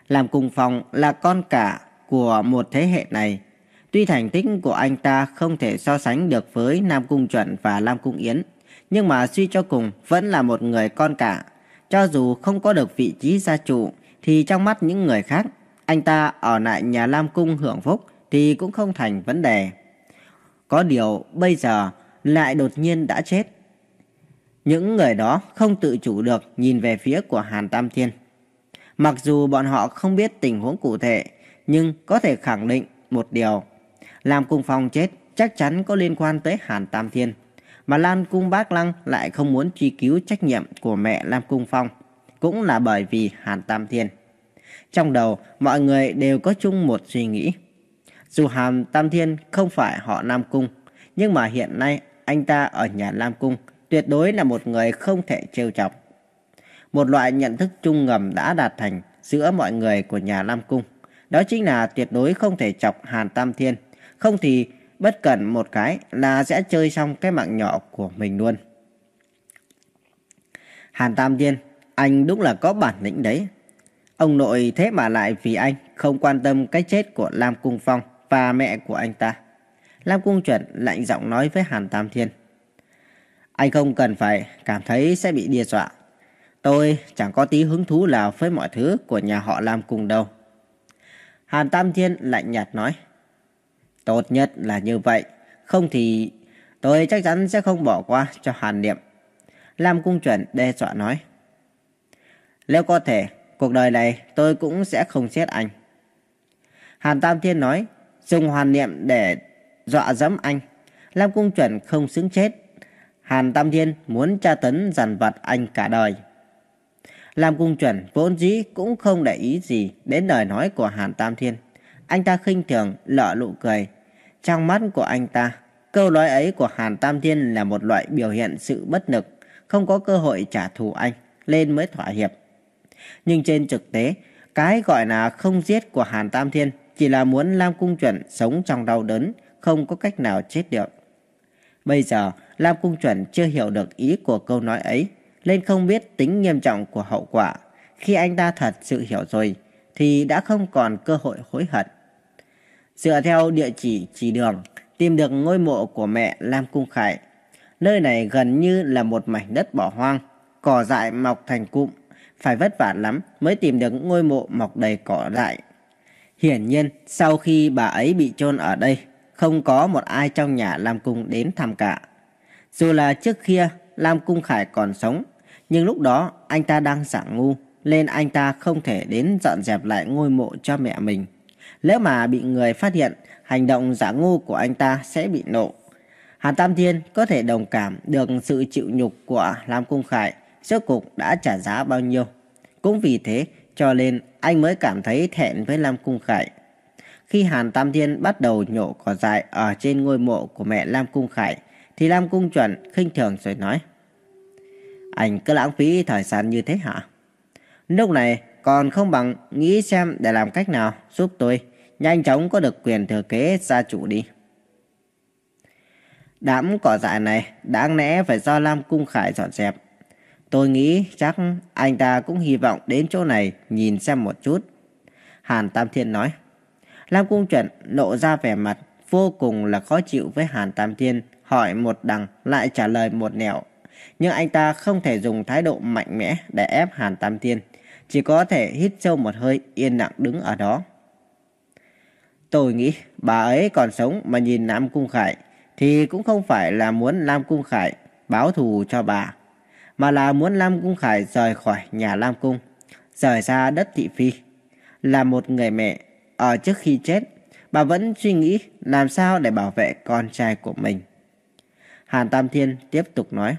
Speaker 1: Lam Cung Phong là con cả của một thế hệ này. Tuy thành tích của anh ta không thể so sánh được với Nam Cung Chuẩn và Lam Cung Yến, nhưng mà suy cho cùng vẫn là một người con cả. Cho dù không có được vị trí gia chủ, thì trong mắt những người khác, anh ta ở lại nhà Lam Cung hưởng phúc thì cũng không thành vấn đề. Có điều bây giờ lại đột nhiên đã chết. Những người đó không tự chủ được nhìn về phía của Hàn Tam Thiên. Mặc dù bọn họ không biết tình huống cụ thể, nhưng có thể khẳng định một điều. Lam Cung Phong chết chắc chắn có liên quan tới Hàn Tam Thiên. Mà Lam Cung Bác Lăng lại không muốn truy cứu trách nhiệm của mẹ Lam Cung Phong, cũng là bởi vì Hàn Tam Thiên. Trong đầu mọi người đều có chung một suy nghĩ. Dù Hàn Tam Thiên không phải họ Nam Cung, nhưng mà hiện nay anh ta ở nhà Lam Cung tuyệt đối là một người không thể trêu chọc. Một loại nhận thức chung ngầm đã đạt thành giữa mọi người của nhà Lam Cung. Đó chính là tuyệt đối không thể chọc Hàn Tam Thiên. Không thì bất cẩn một cái là sẽ chơi xong cái mạng nhỏ của mình luôn. Hàn Tam Thiên, anh đúng là có bản lĩnh đấy. Ông nội thế mà lại vì anh không quan tâm cái chết của Lam Cung Phong và mẹ của anh ta. Lam Cung Chuẩn lạnh giọng nói với Hàn Tam Thiên. Anh không cần phải cảm thấy sẽ bị đe dọa. Tôi chẳng có tí hứng thú nào với mọi thứ của nhà họ Lam Cung đâu. Hàn Tam Thiên lạnh nhạt nói. Tốt nhất là như vậy. Không thì tôi chắc chắn sẽ không bỏ qua cho Hàn Niệm. Lam Cung Chuẩn đe dọa nói. Nếu có thể, cuộc đời này tôi cũng sẽ không giết anh. Hàn Tam Thiên nói. Dùng Hàn Niệm để dọa dẫm anh. Lam Cung Chuẩn không xứng chết. Hàn Tam Thiên muốn tra tấn dằn vặt anh cả đời. Lam Cung Chuẩn vốn dĩ cũng không để ý gì đến lời nói của Hàn Tam Thiên. Anh ta khinh thường lọ nụ cười. Trong mắt của anh ta, câu nói ấy của Hàn Tam Thiên là một loại biểu hiện sự bất lực, không có cơ hội trả thù anh, lên mới thỏa hiệp. Nhưng trên thực tế, cái gọi là không giết của Hàn Tam Thiên chỉ là muốn Lam Cung Chuẩn sống trong đau đớn, không có cách nào chết được. Bây giờ, Lam Cung Chuẩn chưa hiểu được ý của câu nói ấy, nên không biết tính nghiêm trọng của hậu quả. Khi anh ta thật sự hiểu rồi, thì đã không còn cơ hội hối hận. Dựa theo địa chỉ chỉ đường, tìm được ngôi mộ của mẹ Lam Cung Khải. Nơi này gần như là một mảnh đất bỏ hoang, cỏ dại mọc thành cụm, phải vất vả lắm mới tìm được ngôi mộ mọc đầy cỏ dại. Hiển nhiên, sau khi bà ấy bị chôn ở đây, không có một ai trong nhà Lam Cung đến thăm cả. Dù là trước kia Lam Cung Khải còn sống, nhưng lúc đó anh ta đang giả ngu, nên anh ta không thể đến dọn dẹp lại ngôi mộ cho mẹ mình. Nếu mà bị người phát hiện, hành động giả ngu của anh ta sẽ bị nộ. Hàn Tam Thiên có thể đồng cảm được sự chịu nhục của Lam Cung Khải, rốt cục đã trả giá bao nhiêu. Cũng vì thế cho nên anh mới cảm thấy thẹn với Lam Cung Khải. Khi Hàn Tam Thiên bắt đầu nhổ cỏ dại ở trên ngôi mộ của mẹ Lam Cung Khải, thì Lam Cung Chuẩn khinh thường rồi nói. Anh cứ lãng phí thời gian như thế hả? Lúc này còn không bằng nghĩ xem để làm cách nào giúp tôi nhanh chóng có được quyền thừa kế gia chủ đi. Đám cỏ dại này đáng lẽ phải do Lam Cung Khải dọn dẹp. Tôi nghĩ chắc anh ta cũng hy vọng đến chỗ này nhìn xem một chút. Hàn Tam Thiên nói. Lam Cung Chuẩn lộ ra vẻ mặt vô cùng là khó chịu với Hàn Tam Thiên, hỏi một đằng lại trả lời một nẻo. Nhưng anh ta không thể dùng thái độ mạnh mẽ để ép Hàn Tam Thiên, chỉ có thể hít sâu một hơi yên lặng đứng ở đó. Tôi nghĩ bà ấy còn sống mà nhìn Lam Cung Khải thì cũng không phải là muốn Lam Cung Khải báo thù cho bà, mà là muốn Lam Cung Khải rời khỏi nhà Lam Cung, rời ra đất thị phi. Là một người mẹ, ở trước khi chết, bà vẫn suy nghĩ làm sao để bảo vệ con trai của mình. Hàn Tam Thiên tiếp tục nói.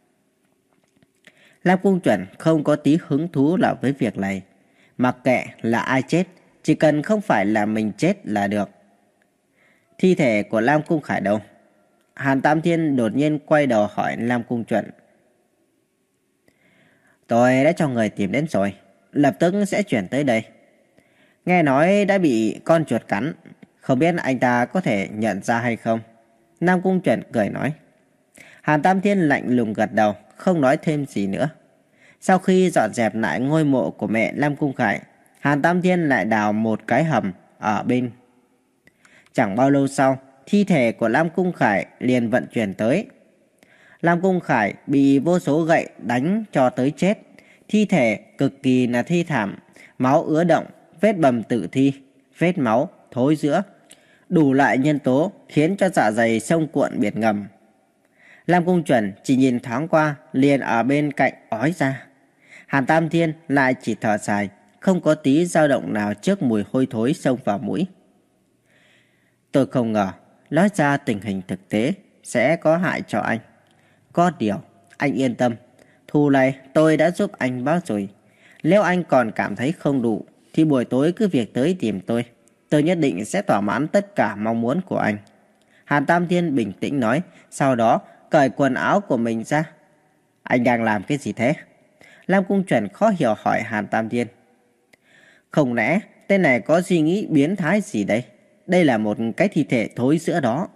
Speaker 1: Lam Cung Chuẩn không có tí hứng thú nào với việc này. Mặc kệ là ai chết, chỉ cần không phải là mình chết là được. Thi thể của Lam Cung Khải đâu? Hàn Tam Thiên đột nhiên quay đầu hỏi Lam Cung Chuẩn. Tôi đã cho người tìm đến rồi, lập tức sẽ chuyển tới đây. Nghe nói đã bị con chuột cắn, không biết anh ta có thể nhận ra hay không? Lam Cung Chuẩn cười nói. Hàn Tam Thiên lạnh lùng gật đầu, không nói thêm gì nữa. Sau khi dọn dẹp lại ngôi mộ của mẹ Lam Cung Khải, Hàn Tam Thiên lại đào một cái hầm ở bên. Chẳng bao lâu sau, thi thể của Lam Cung Khải liền vận chuyển tới. Lam Cung Khải bị vô số gậy đánh cho tới chết. Thi thể cực kỳ là thi thảm, máu ứa động, vết bầm tử thi, vết máu, thối rữa, đủ loại nhân tố khiến cho dạ dày sông cuộn biển ngầm. Lam Cung Chuẩn chỉ nhìn thoáng qua liền ở bên cạnh ói ra. Hàn Tam Thiên lại chỉ thở dài, không có tí dao động nào trước mùi hôi thối xông vào mũi. Tôi không ngờ nói ra tình hình thực tế sẽ có hại cho anh. Có điều anh yên tâm, thù này tôi đã giúp anh báo rồi. Nếu anh còn cảm thấy không đủ thì buổi tối cứ việc tới tìm tôi. Tôi nhất định sẽ thỏa mãn tất cả mong muốn của anh. Hàn Tam Thiên bình tĩnh nói, sau đó cởi quần áo của mình ra. Anh đang làm cái gì thế? Lam Cung Chuẩn khó hiểu hỏi Hàn Tam Thiên. Không lẽ tên này có suy nghĩ biến thái gì đây? Đây là một cái thi thể thối rữa đó.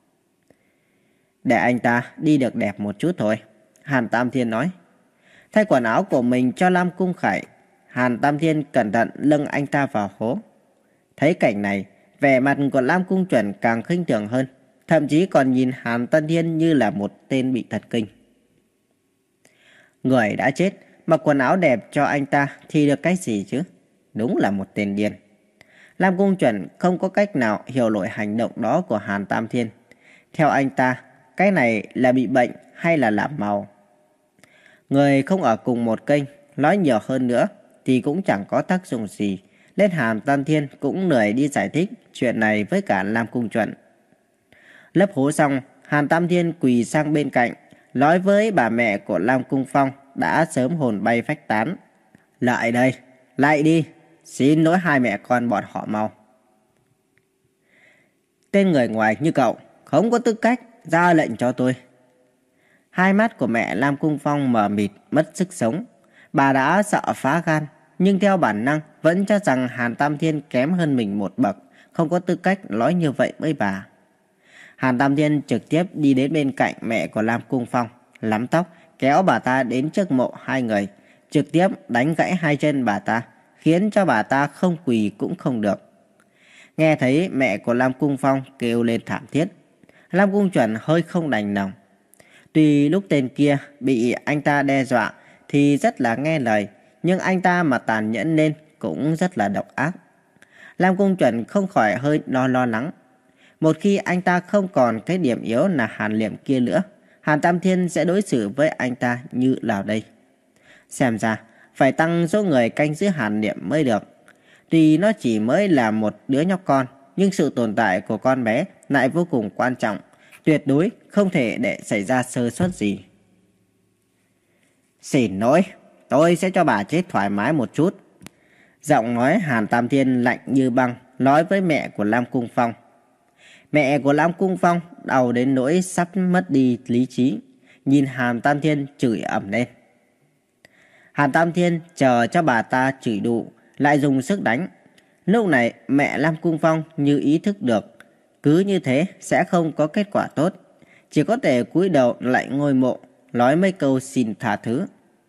Speaker 1: Để anh ta đi được đẹp một chút thôi, Hàn Tam Thiên nói. Thay quần áo của mình cho Lam Cung Khải, Hàn Tam Thiên cẩn thận lưng anh ta vào hố. Thấy cảnh này, vẻ mặt của Lam Cung Chuẩn càng khinh thường hơn, thậm chí còn nhìn Hàn Tam Thiên như là một tên bị thật kinh. Người đã chết, mặc quần áo đẹp cho anh ta thì được cái gì chứ? Đúng là một tên điên. Lam Cung Chuẩn không có cách nào hiểu nổi hành động đó của Hàn Tam Thiên. Theo anh ta, cái này là bị bệnh hay là làm màu? Người không ở cùng một kênh, nói nhiều hơn nữa thì cũng chẳng có tác dụng gì. Nên Hàn Tam Thiên cũng lười đi giải thích chuyện này với cả Lam Cung Chuẩn. Lấp hố xong, Hàn Tam Thiên quỳ sang bên cạnh, nói với bà mẹ của Lam Cung Phong đã sớm hồn bay phách tán. Lại đây, lại đi, xin lỗi hai mẹ con bọn họ mau. Tên người ngoài như cậu không có tư cách ra lệnh cho tôi. Hai mắt của mẹ Lam Cung Phong mờ mịt mất sức sống. Bà đã sợ phá gan, nhưng theo bản năng vẫn cho rằng Hàn Tam Thiên kém hơn mình một bậc, không có tư cách nói như vậy với bà. Hàn Tam Thiên trực tiếp đi đến bên cạnh mẹ của Lam Cung Phong, nắm tóc, kéo bà ta đến trước mộ hai người, trực tiếp đánh gãy hai chân bà ta, khiến cho bà ta không quỳ cũng không được. Nghe thấy mẹ của Lam Cung Phong kêu lên thảm thiết, Lam Cung Chuẩn hơi không đành lòng. Tuy lúc tên kia bị anh ta đe dọa thì rất là nghe lời, nhưng anh ta mà tàn nhẫn lên cũng rất là độc ác. Lam Cung Chuẩn không khỏi hơi lo lo lắng. Một khi anh ta không còn cái điểm yếu là Hàn Liệm kia nữa, Hàn Tam Thiên sẽ đối xử với anh ta như nào đây? Xem ra phải tăng số người canh giữ Hàn Liệm mới được. Tuy nó chỉ mới là một đứa nhóc con, nhưng sự tồn tại của con bé lại vô cùng quan trọng, tuyệt đối không thể để xảy ra sơ suất gì. Xin lỗi, tôi sẽ cho bà chết thoải mái một chút. Giọng nói Hàn Tam Thiên lạnh như băng nói với mẹ của Lam Cung Phong. Mẹ của Lam Cung Phong đau đến nỗi sắp mất đi lý trí, nhìn Hàn Tam Thiên chửi ầm lên. Hàn Tam Thiên chờ cho bà ta chửi đủ, lại dùng sức đánh. Lúc này mẹ Lam Cung Phong như ý thức được, cứ như thế sẽ không có kết quả tốt, chỉ có thể cúi đầu lại ngôi mộ, nói mấy câu xin tha thứ.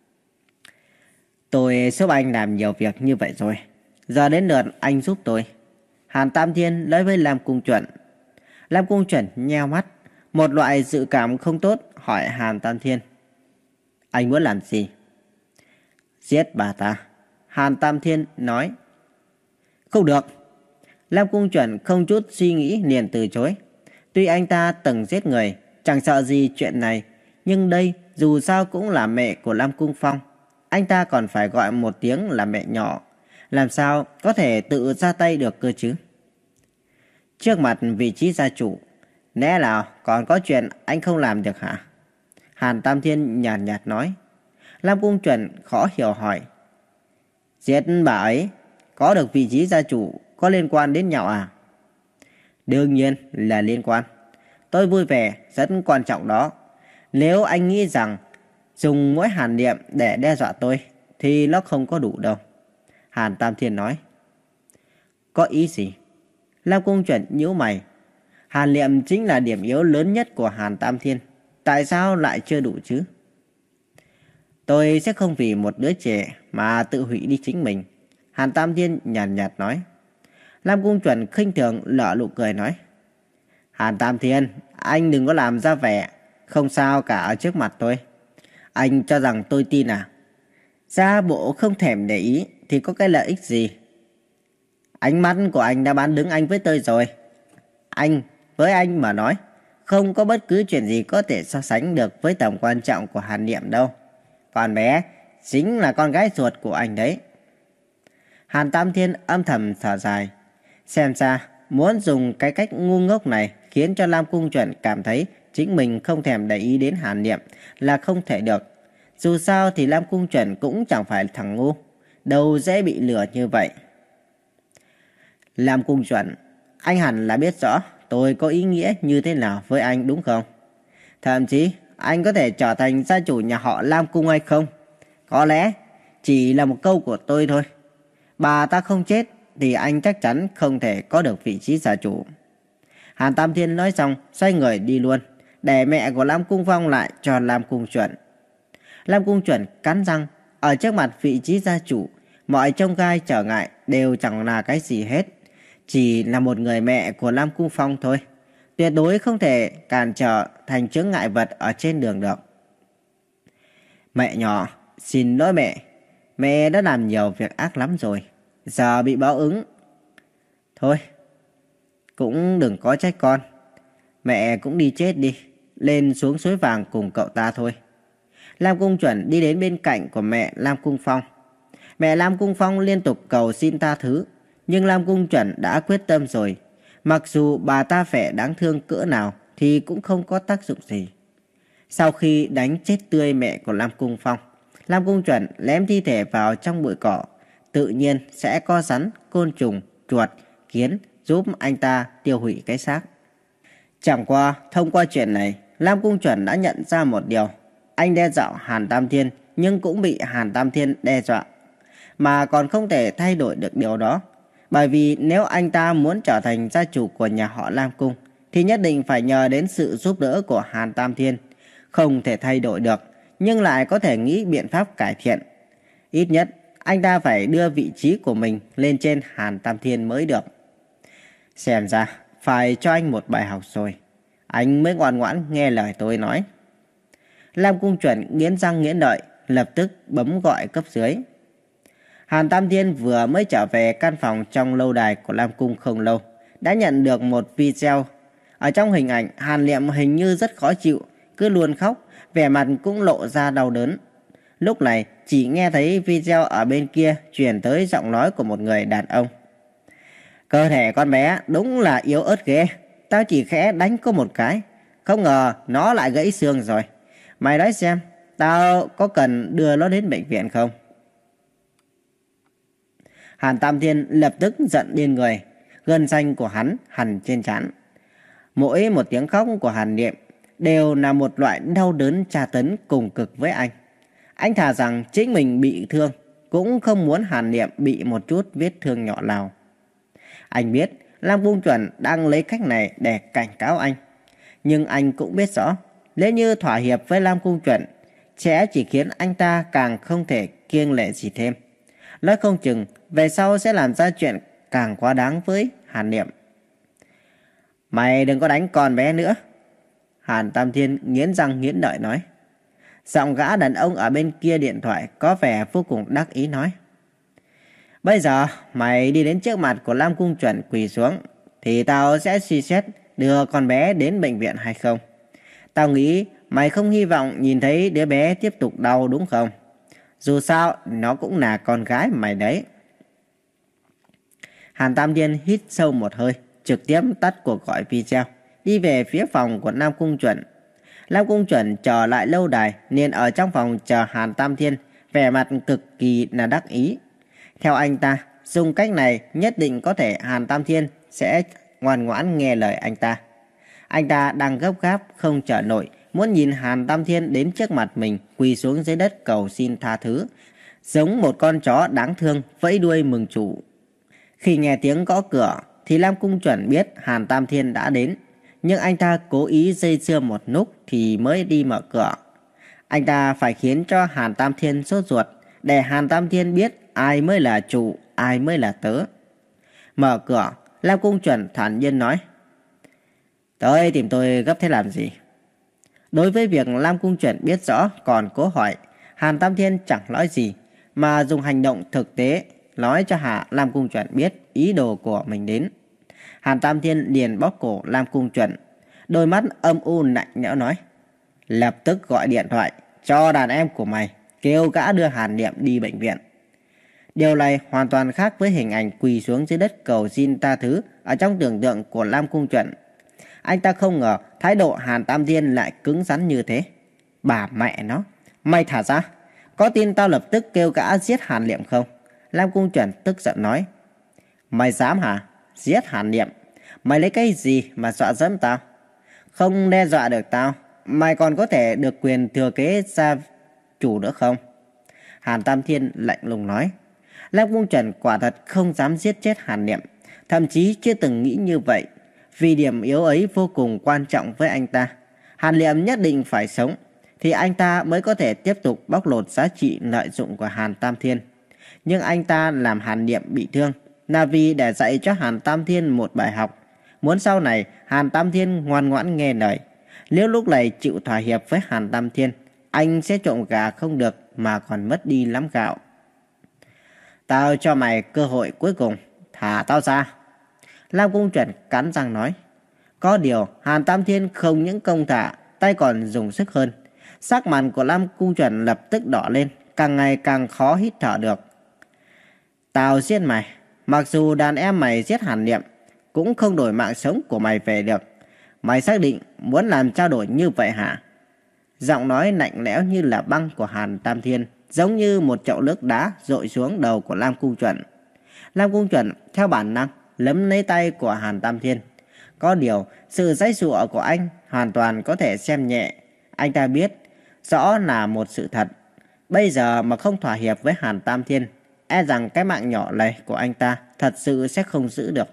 Speaker 1: Tôi giúp anh làm nhiều việc như vậy rồi, giờ đến lượt anh giúp tôi. Hàn Tam Thiên nói với Lam Cung Chuẩn. Lam Cung Chuẩn nheo mắt, một loại dự cảm không tốt hỏi Hàn Tam Thiên. Anh muốn làm gì? Giết bà ta. Hàn Tam Thiên nói. Không được. Lam Cung Chuẩn không chút suy nghĩ liền từ chối. Tuy anh ta từng giết người, chẳng sợ gì chuyện này, nhưng đây dù sao cũng là mẹ của Lam Cung Phong. Anh ta còn phải gọi một tiếng là mẹ nhỏ, làm sao có thể tự ra tay được cơ chứ? Trước mặt vị trí gia chủ, lẽ nào còn có chuyện anh không làm được hả? Hàn Tam Thiên nhàn nhạt, nhạt nói. Lam Cung Chuẩn khó hiểu hỏi. Giết bà ấy, có được vị trí gia chủ có liên quan đến nhau à? Đương nhiên là liên quan. Tôi vui vẻ, rất quan trọng đó. Nếu anh nghĩ rằng dùng mỗi hàn niệm để đe dọa tôi thì nó không có đủ đâu. Hàn Tam Thiên nói. Có ý gì? Lam Cung Chuẩn nhíu mày. Hàn niệm chính là điểm yếu lớn nhất của Hàn Tam Thiên. Tại sao lại chưa đủ chứ? Tôi sẽ không vì một đứa trẻ mà tự hủy đi chính mình. Hàn Tam Thiên nhàn nhạt, nhạt nói. Lam Cung Chuẩn khinh thường lở nụ cười nói. Hàn Tam Thiên, anh đừng có làm ra vẻ không sao cả ở trước mặt tôi. Anh cho rằng tôi tin à? Ra bộ không thèm để ý thì có cái lợi ích gì? Ánh mắt của anh đã bán đứng anh với tôi rồi. Anh, với anh mà nói, không có bất cứ chuyện gì có thể so sánh được với tầm quan trọng của Hàn Niệm đâu. Con bé chính là con gái ruột của anh đấy. Hàn Tam Thiên âm thầm thở dài. Xem ra, muốn dùng cái cách ngu ngốc này khiến cho Lam Cung Chuẩn cảm thấy chính mình không thèm để ý đến Hàn Niệm là không thể được. Dù sao thì Lam Cung Chuẩn cũng chẳng phải thằng ngu, đâu dễ bị lừa như vậy. Lam Cung Chuẩn, anh hẳn là biết rõ tôi có ý nghĩa như thế nào với anh đúng không? Thậm chí anh có thể trở thành gia chủ nhà họ Lam Cung hay không? Có lẽ chỉ là một câu của tôi thôi. Bà ta không chết thì anh chắc chắn không thể có được vị trí gia chủ. Hàn Tam Thiên nói xong xoay người đi luôn, để mẹ của Lam Cung Phong lại cho Lam Cung Chuẩn. Lam Cung Chuẩn cắn răng, ở trước mặt vị trí gia chủ, mọi chông gai trở ngại đều chẳng là cái gì hết. Chỉ là một người mẹ của Lam Cung Phong thôi. Tuyệt đối không thể cản trở thành chướng ngại vật ở trên đường được. Mẹ nhỏ, xin lỗi mẹ. Mẹ đã làm nhiều việc ác lắm rồi. Giờ bị báo ứng. Thôi, cũng đừng có trách con. Mẹ cũng đi chết đi. Lên xuống suối vàng cùng cậu ta thôi. Lam Cung Chuẩn đi đến bên cạnh của mẹ Lam Cung Phong. Mẹ Lam Cung Phong liên tục cầu xin tha thứ. Nhưng Lam Cung Chuẩn đã quyết tâm rồi. Mặc dù bà ta vẻ đáng thương cỡ nào thì cũng không có tác dụng gì. Sau khi đánh chết tươi mẹ của Lam Cung Phong, Lam Cung Chuẩn ném thi thể vào trong bụi cỏ. Tự nhiên sẽ có rắn, côn trùng, chuột, kiến giúp anh ta tiêu hủy cái xác. Chẳng qua, thông qua chuyện này, Lam Cung Chuẩn đã nhận ra một điều. Anh đe dọa Hàn Tam Thiên nhưng cũng bị Hàn Tam Thiên đe dọa. Mà còn không thể thay đổi được điều đó. Bởi vì nếu anh ta muốn trở thành gia chủ của nhà họ Lam Cung thì nhất định phải nhờ đến sự giúp đỡ của Hàn Tam Thiên. Không thể thay đổi được, nhưng lại có thể nghĩ biện pháp cải thiện. Ít nhất, anh ta phải đưa vị trí của mình lên trên Hàn Tam Thiên mới được. Xem ra, phải cho anh một bài học rồi. Anh mới ngoan ngoãn nghe lời tôi nói. Lam Cung Chuẩn nghiến răng nghiến lợi, lập tức bấm gọi cấp dưới. Hàn Tam Thiên vừa mới trở về căn phòng trong lâu đài của Lam Cung không lâu, đã nhận được một video. Ở trong hình ảnh, Hàn Niệm hình như rất khó chịu, cứ luôn khóc, vẻ mặt cũng lộ ra đau đớn. Lúc này, chỉ nghe thấy video ở bên kia truyền tới giọng nói của một người đàn ông. Cơ thể con bé đúng là yếu ớt ghê, tao chỉ khẽ đánh có một cái, không ngờ nó lại gãy xương rồi. Mày nói xem, tao có cần đưa nó đến bệnh viện không? Hàn Tam Thiên lập tức giận điên người, gân xanh của hắn hằn trên trán. Mỗi một tiếng khóc của Hàn Niệm đều là một loại đau đớn tra tấn cùng cực với anh. Anh thà rằng chính mình bị thương, cũng không muốn Hàn Niệm bị một chút vết thương nhỏ nào. Anh biết Lam Cung Chuẩn đang lấy cách này để cảnh cáo anh. Nhưng anh cũng biết rõ, nếu như thỏa hiệp với Lam Cung Chuẩn, sẽ chỉ khiến anh ta càng không thể kiêng lệ gì thêm. Nói không chừng về sau sẽ làm ra chuyện càng quá đáng với Hàn Niệm. Mày đừng có đánh con bé nữa. Hàn Tam Thiên nghiến răng nghiến lợi nói. Giọng gã đàn ông ở bên kia điện thoại có vẻ vô cùng đắc ý nói. Bây giờ mày đi đến trước mặt của Lam Cung Chuẩn quỳ xuống, thì tao sẽ suy xét đưa con bé đến bệnh viện hay không. Tao nghĩ mày không hy vọng nhìn thấy đứa bé tiếp tục đau đúng không? Dù sao nó cũng là con gái mày đấy. Hàn Tam Thiên hít sâu một hơi, trực tiếp tắt cuộc gọi video, đi về phía phòng của Lam Cung Chuẩn. Lam Cung Chuẩn trở lại lâu đài nên ở trong phòng chờ Hàn Tam Thiên, vẻ mặt cực kỳ là đắc ý. Theo anh ta, dùng cách này nhất định có thể Hàn Tam Thiên sẽ ngoan ngoãn nghe lời anh ta. Anh ta đang gấp gáp không chờ nổi, muốn nhìn Hàn Tam Thiên đến trước mặt mình quỳ xuống dưới đất cầu xin tha thứ, giống một con chó đáng thương vẫy đuôi mừng chủ. Khi nghe tiếng gõ cửa thì Lam Cung Chuẩn biết Hàn Tam Thiên đã đến, nhưng anh ta cố ý dây dưa một lúc thì mới đi mở cửa. Anh ta phải khiến cho Hàn Tam Thiên sốt ruột, để Hàn Tam Thiên biết ai mới là chủ, ai mới là tớ. Mở cửa, Lam Cung Chuẩn thản nhiên nói: Tới tìm tôi gấp thế làm gì? Đối với việc Lam Cung Chuẩn biết rõ còn cố hỏi, Hàn Tam Thiên chẳng nói gì, mà dùng hành động thực tế nói cho Hạ Lam Cung Chuẩn biết ý đồ của mình đến. Hàn Tam Thiên liền bóp cổ Lam Cung Chuẩn, đôi mắt âm u lạnh lẽo nói: Lập tức gọi điện thoại cho đàn em của mày, kêu gã đưa Hàn Niệm đi bệnh viện. Điều này hoàn toàn khác với hình ảnh quỳ xuống dưới đất cầu xin tha thứ ở trong tưởng tượng của Lam Cung Chuẩn. Anh ta không ngờ thái độ Hàn Tam Thiên lại cứng rắn như thế. Bà mẹ nó, mày thả ra, có tin tao lập tức kêu gã giết Hàn Niệm không? Lam Cung Chuẩn tức giận nói: Mày dám hả? Giết Hàn Niệm? Mày lấy cái gì mà dọa dẫm tao? Không đe dọa được tao, mày còn có thể được quyền thừa kế gia chủ nữa không? Hàn Tam Thiên lạnh lùng nói. Lam Cung Chuẩn quả thật không dám giết chết Hàn Niệm, thậm chí chưa từng nghĩ như vậy, vì điểm yếu ấy vô cùng quan trọng với anh ta. Hàn Niệm nhất định phải sống, thì anh ta mới có thể tiếp tục bóc lột giá trị lợi dụng của Hàn Tam Thiên. Nhưng anh ta làm Hàn Niệm bị thương là vì để dạy cho Hàn Tam Thiên một bài học, muốn sau này Hàn Tam Thiên ngoan ngoãn nghe lời. Nếu lúc này chịu thỏa hiệp với Hàn Tam Thiên, anh sẽ trộm gà không được mà còn mất đi lắm gạo. Tao cho mày cơ hội cuối cùng, thả tao ra. Lam Cung Chuẩn cắn răng nói. Có điều Hàn Tam Thiên không những công thả, tay còn dùng sức hơn. Sắc mặt của Lam Cung Chuẩn lập tức đỏ lên, càng ngày càng khó hít thở được. Tao giết mày, mặc dù đàn em mày giết Hàn Niệm, cũng không đổi mạng sống của mày về được. Mày xác định muốn làm trao đổi như vậy hả? Giọng nói lạnh lẽo như là băng của Hàn Tam Thiên giống như một chậu nước đá dội xuống đầu của Lam Cung Chuẩn. Lam Cung Chuẩn theo bản năng lấm lấy tay của Hàn Tam Thiên. Có điều sự giãy giụa của anh hoàn toàn có thể xem nhẹ. Anh ta biết rõ là một sự thật. Bây giờ mà không thỏa hiệp với Hàn Tam Thiên, e rằng cái mạng nhỏ này của anh ta thật sự sẽ không giữ được.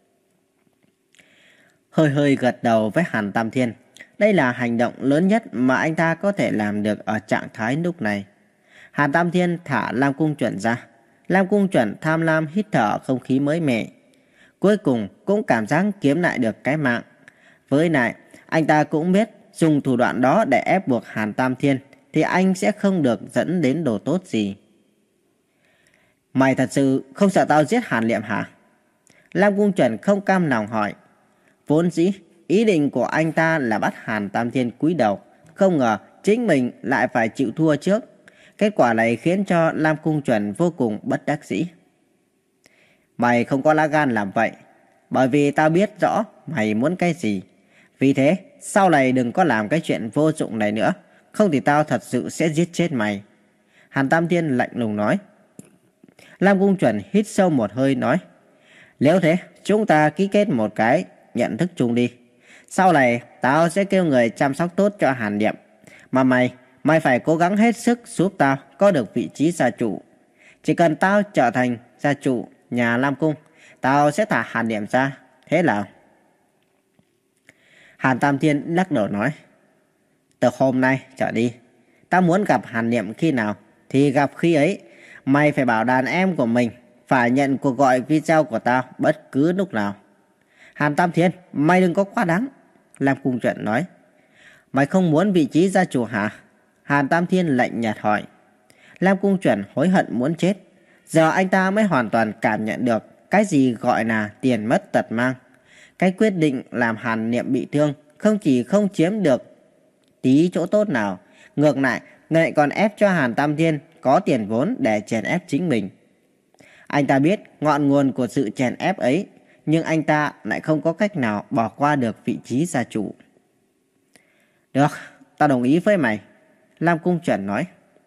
Speaker 1: Hơi hơi gật đầu với Hàn Tam Thiên. Đây là hành động lớn nhất mà anh ta có thể làm được ở trạng thái lúc này. Hàn Tam Thiên thả Lam Cung Chuẩn ra. Lam Cung Chuẩn tham lam hít thở không khí mới mẻ. Cuối cùng cũng cảm giác kiếm lại được cái mạng. Với lại, anh ta cũng biết dùng thủ đoạn đó để ép buộc Hàn Tam Thiên thì anh sẽ không được dẫn đến đồ tốt gì. Mày thật sự không sợ tao giết Hàn Niệm hả? Lam Cung Chuẩn không cam lòng hỏi. Vốn dĩ ý định của anh ta là bắt Hàn Tam Thiên cúi đầu, không ngờ chính mình lại phải chịu thua trước. Kết quả này khiến cho Lam Cung Chuẩn vô cùng bất đắc dĩ. Mày không có lá gan làm vậy, bởi vì tao biết rõ mày muốn cái gì. Vì thế sau này đừng có làm cái chuyện vô dụng này nữa, không thì tao thật sự sẽ giết chết mày. Hàn Tam Thiên lạnh lùng nói. Lam Cung Chuẩn hít sâu một hơi nói. Nếu thế chúng ta ký kết một cái nhận thức chung đi. Sau này tao sẽ kêu người chăm sóc tốt cho Hàn Niệm. Mà mày, mày phải cố gắng hết sức giúp tao có được vị trí gia chủ. Chỉ cần tao trở thành gia chủ nhà Lam Cung, tao sẽ thả Hàn Niệm ra. Thế nào? Hàn Tam Thiên lắc đầu nói. Từ hôm nay trở đi, tao muốn gặp Hàn Niệm khi nào thì gặp khi ấy. Mày phải bảo đàn em của mình phải nhận cuộc gọi video của tao bất cứ lúc nào. Hàn Tam Thiên, mày đừng có quá đáng. Lam Cung Chuẩn nói. Mày không muốn vị trí gia chủ hả? Hàn Tam Thiên lạnh nhạt hỏi. Lam Cung Chuẩn hối hận muốn chết. Giờ anh ta mới hoàn toàn cảm nhận được cái gì gọi là tiền mất tật mang. Cái quyết định làm Hàn Niệm bị thương không chỉ không chiếm được tí chỗ tốt nào, ngược lại lại còn ép cho Hàn Tam Thiên có tiền vốn để chèn ép chính mình. Anh ta biết ngọn nguồn của sự chèn ép ấy, nhưng anh ta lại không có cách nào bỏ qua được vị trí gia chủ. Được, tao đồng ý với mày. Lam Cung Chuẩn nói.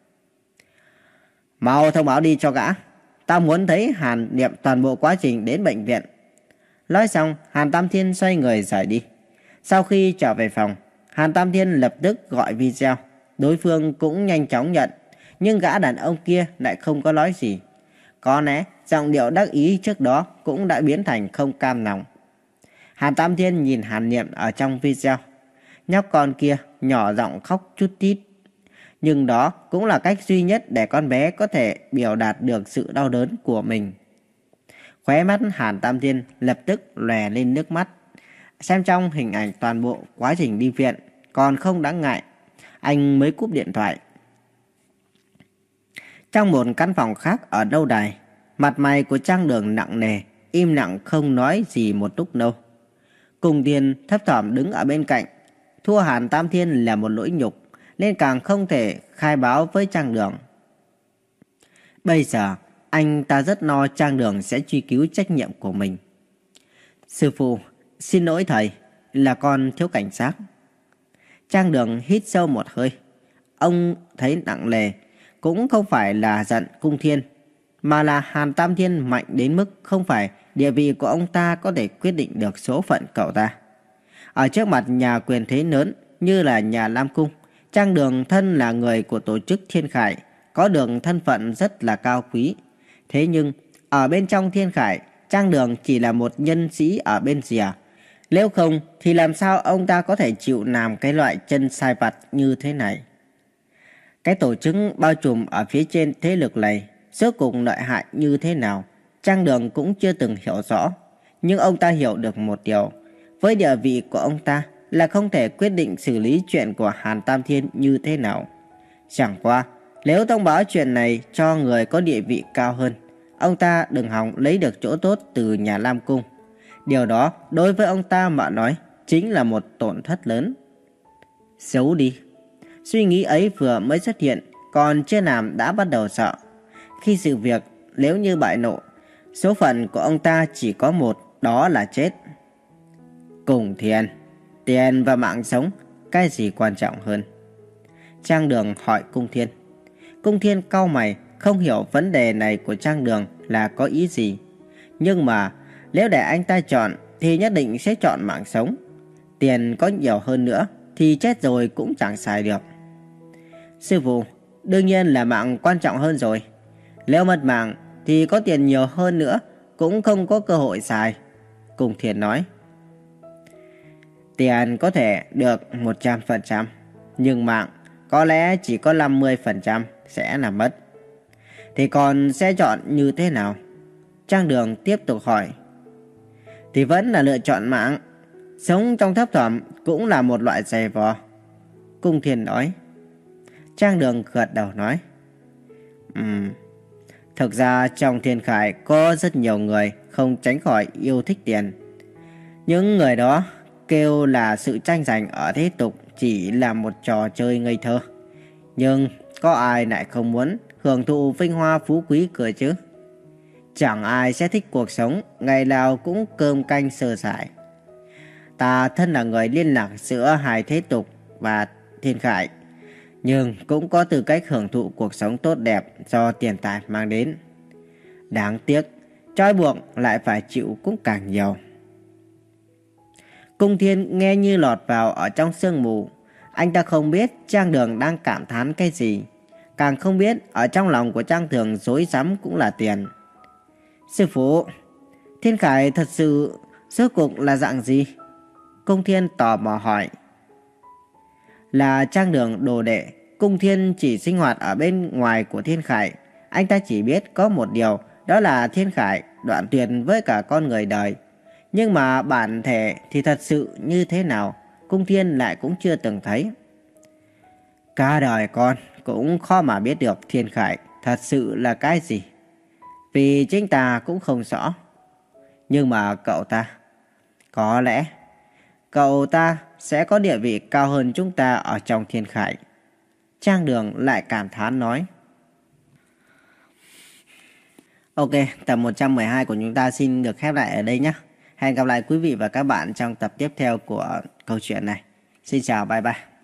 Speaker 1: Mau thông báo đi cho gã. Tao muốn thấy Hàn Niệm toàn bộ quá trình đến bệnh viện. Nói xong, Hàn Tam Thiên xoay người rời đi. Sau khi trở về phòng, Hàn Tam Thiên lập tức gọi video. Đối phương cũng nhanh chóng nhận, nhưng gã đàn ông kia lại không có nói gì. Có lẽ giọng điệu đắc ý trước đó cũng đã biến thành không cam lòng. Hàn Tam Thiên nhìn Hàn Niệm ở trong video. Nhóc con kia nhỏ giọng khóc chút tít. Nhưng đó cũng là cách duy nhất để con bé có thể biểu đạt được sự đau đớn của mình. Khóe mắt Hàn Tam Thiên lập tức lòe lên nước mắt. Xem trong hình ảnh toàn bộ quá trình đi viện còn không đáng ngại, anh mới cúp điện thoại. Trong một căn phòng khác ở lâu đài, mặt mày của Trang Đường nặng nề, im lặng không nói gì một lúc lâu. Cung Thiên thấp thỏm đứng ở bên cạnh. Thua Hàn Tam Thiên là một lỗi nhục, nên càng không thể khai báo với Trang Đường. Bây giờ, anh ta rất lo Trang Đường sẽ truy cứu trách nhiệm của mình. Sư phụ, xin lỗi thầy, là con thiếu cảnh giác. Trang Đường hít sâu một hơi. Ông thấy nặng nề, cũng không phải là giận Cung Thiên, mà là Hàn Tam Thiên mạnh đến mức không phải địa vị của ông ta có thể quyết định được số phận cậu ta. Ở trước mặt nhà quyền thế lớn như là nhà Lam Cung, Trang Đường thân là người của tổ chức Thiên Khải, có được thân phận rất là cao quý. Thế nhưng, ở bên trong Thiên Khải, Trang Đường chỉ là một nhân sĩ ở bên rìa. Nếu không thì làm sao ông ta có thể chịu làm cái loại chân sai vặt như thế này? Cái tổ chức bao trùm ở phía trên thế lực này rốt cuộc lợi hại như thế nào, Trang Đường cũng chưa từng hiểu rõ. Nhưng ông ta hiểu được một điều, với địa vị của ông ta là không thể quyết định xử lý chuyện của Hàn Tam Thiên như thế nào. Chẳng qua, nếu thông báo chuyện này cho người có địa vị cao hơn, ông ta đừng hòng lấy được chỗ tốt từ nhà Lam Cung. Điều đó đối với ông ta mà nói chính là một tổn thất lớn. Xấu đi. Suy nghĩ ấy vừa mới xuất hiện, còn chưa làm đã bắt đầu sợ. Khi sự việc nếu như bại lộ, số phận của ông ta chỉ có một, đó là chết. Cùng Thiên, tiền và mạng sống, cái gì quan trọng hơn? Trang Đường hỏi Cung Thiên. Cung Thiên cau mày, không hiểu vấn đề này của Trang Đường là có ý gì. Nhưng mà nếu để anh ta chọn thì nhất định sẽ chọn mạng sống. Tiền có nhiều hơn nữa thì chết rồi cũng chẳng xài được. Sư phụ, đương nhiên là mạng quan trọng hơn rồi. Nếu mất mạng thì có tiền nhiều hơn nữa cũng không có cơ hội xài. Cung Thiên nói. Tiền có thể được một trăm phần trăm, nhưng mạng có lẽ chỉ có năm mươi phần trăm sẽ là mất. Thì còn sẽ chọn như thế nào? Trang Đường tiếp tục hỏi. Thì vẫn là lựa chọn mạng. Sống trong thấp thỏm cũng là một loại giày vò. Cung Thiên nói. Trang Đường gật đầu nói. Ừm, thực ra trong Thiên Khải có rất nhiều người không tránh khỏi yêu thích tiền. Những người đó kêu là sự tranh giành ở thế tục chỉ là một trò chơi ngây thơ. Nhưng có ai lại không muốn hưởng thụ vinh hoa phú quý cơ chứ? Chẳng ai sẽ thích cuộc sống ngày nào cũng cơm canh sơ sài. Ta thân là người liên lạc giữa hai thế tục và Thiên Khải, nhưng cũng có tư cách hưởng thụ cuộc sống tốt đẹp do tiền tài mang đến. Đáng tiếc, trói buộc lại phải chịu cũng càng nhiều. Cung Thiên nghe như lọt vào ở trong sương mù. Anh ta không biết Trang Đường đang cảm thán cái gì, càng không biết ở trong lòng của Trang Đường rối rắm cũng là tiền. Sư phụ, Thiên Khải thật sự rốt cuộc là dạng gì? Cung Thiên tò mò hỏi. Là Trang Đường đồ đệ, Cung Thiên chỉ sinh hoạt ở bên ngoài của Thiên Khải. Anh ta chỉ biết có một điều, đó là Thiên Khải đoạn tuyệt với cả con người đời. Nhưng mà bản thể thì thật sự như thế nào, Cung Thiên lại cũng chưa từng thấy. Cả đời con cũng khó mà biết được Thiên Khải thật sự là cái gì, vì chính ta cũng không rõ. Nhưng mà cậu ta, có lẽ cậu ta sẽ có địa vị cao hơn chúng ta ở trong Thiên Khải. Trang Đường lại cảm thán nói. Ok, tập một trăm mười hai của chúng ta xin được khép lại ở đây nhé. Hẹn gặp lại quý vị và các bạn trong tập tiếp theo của câu chuyện này. Xin chào, bye bye.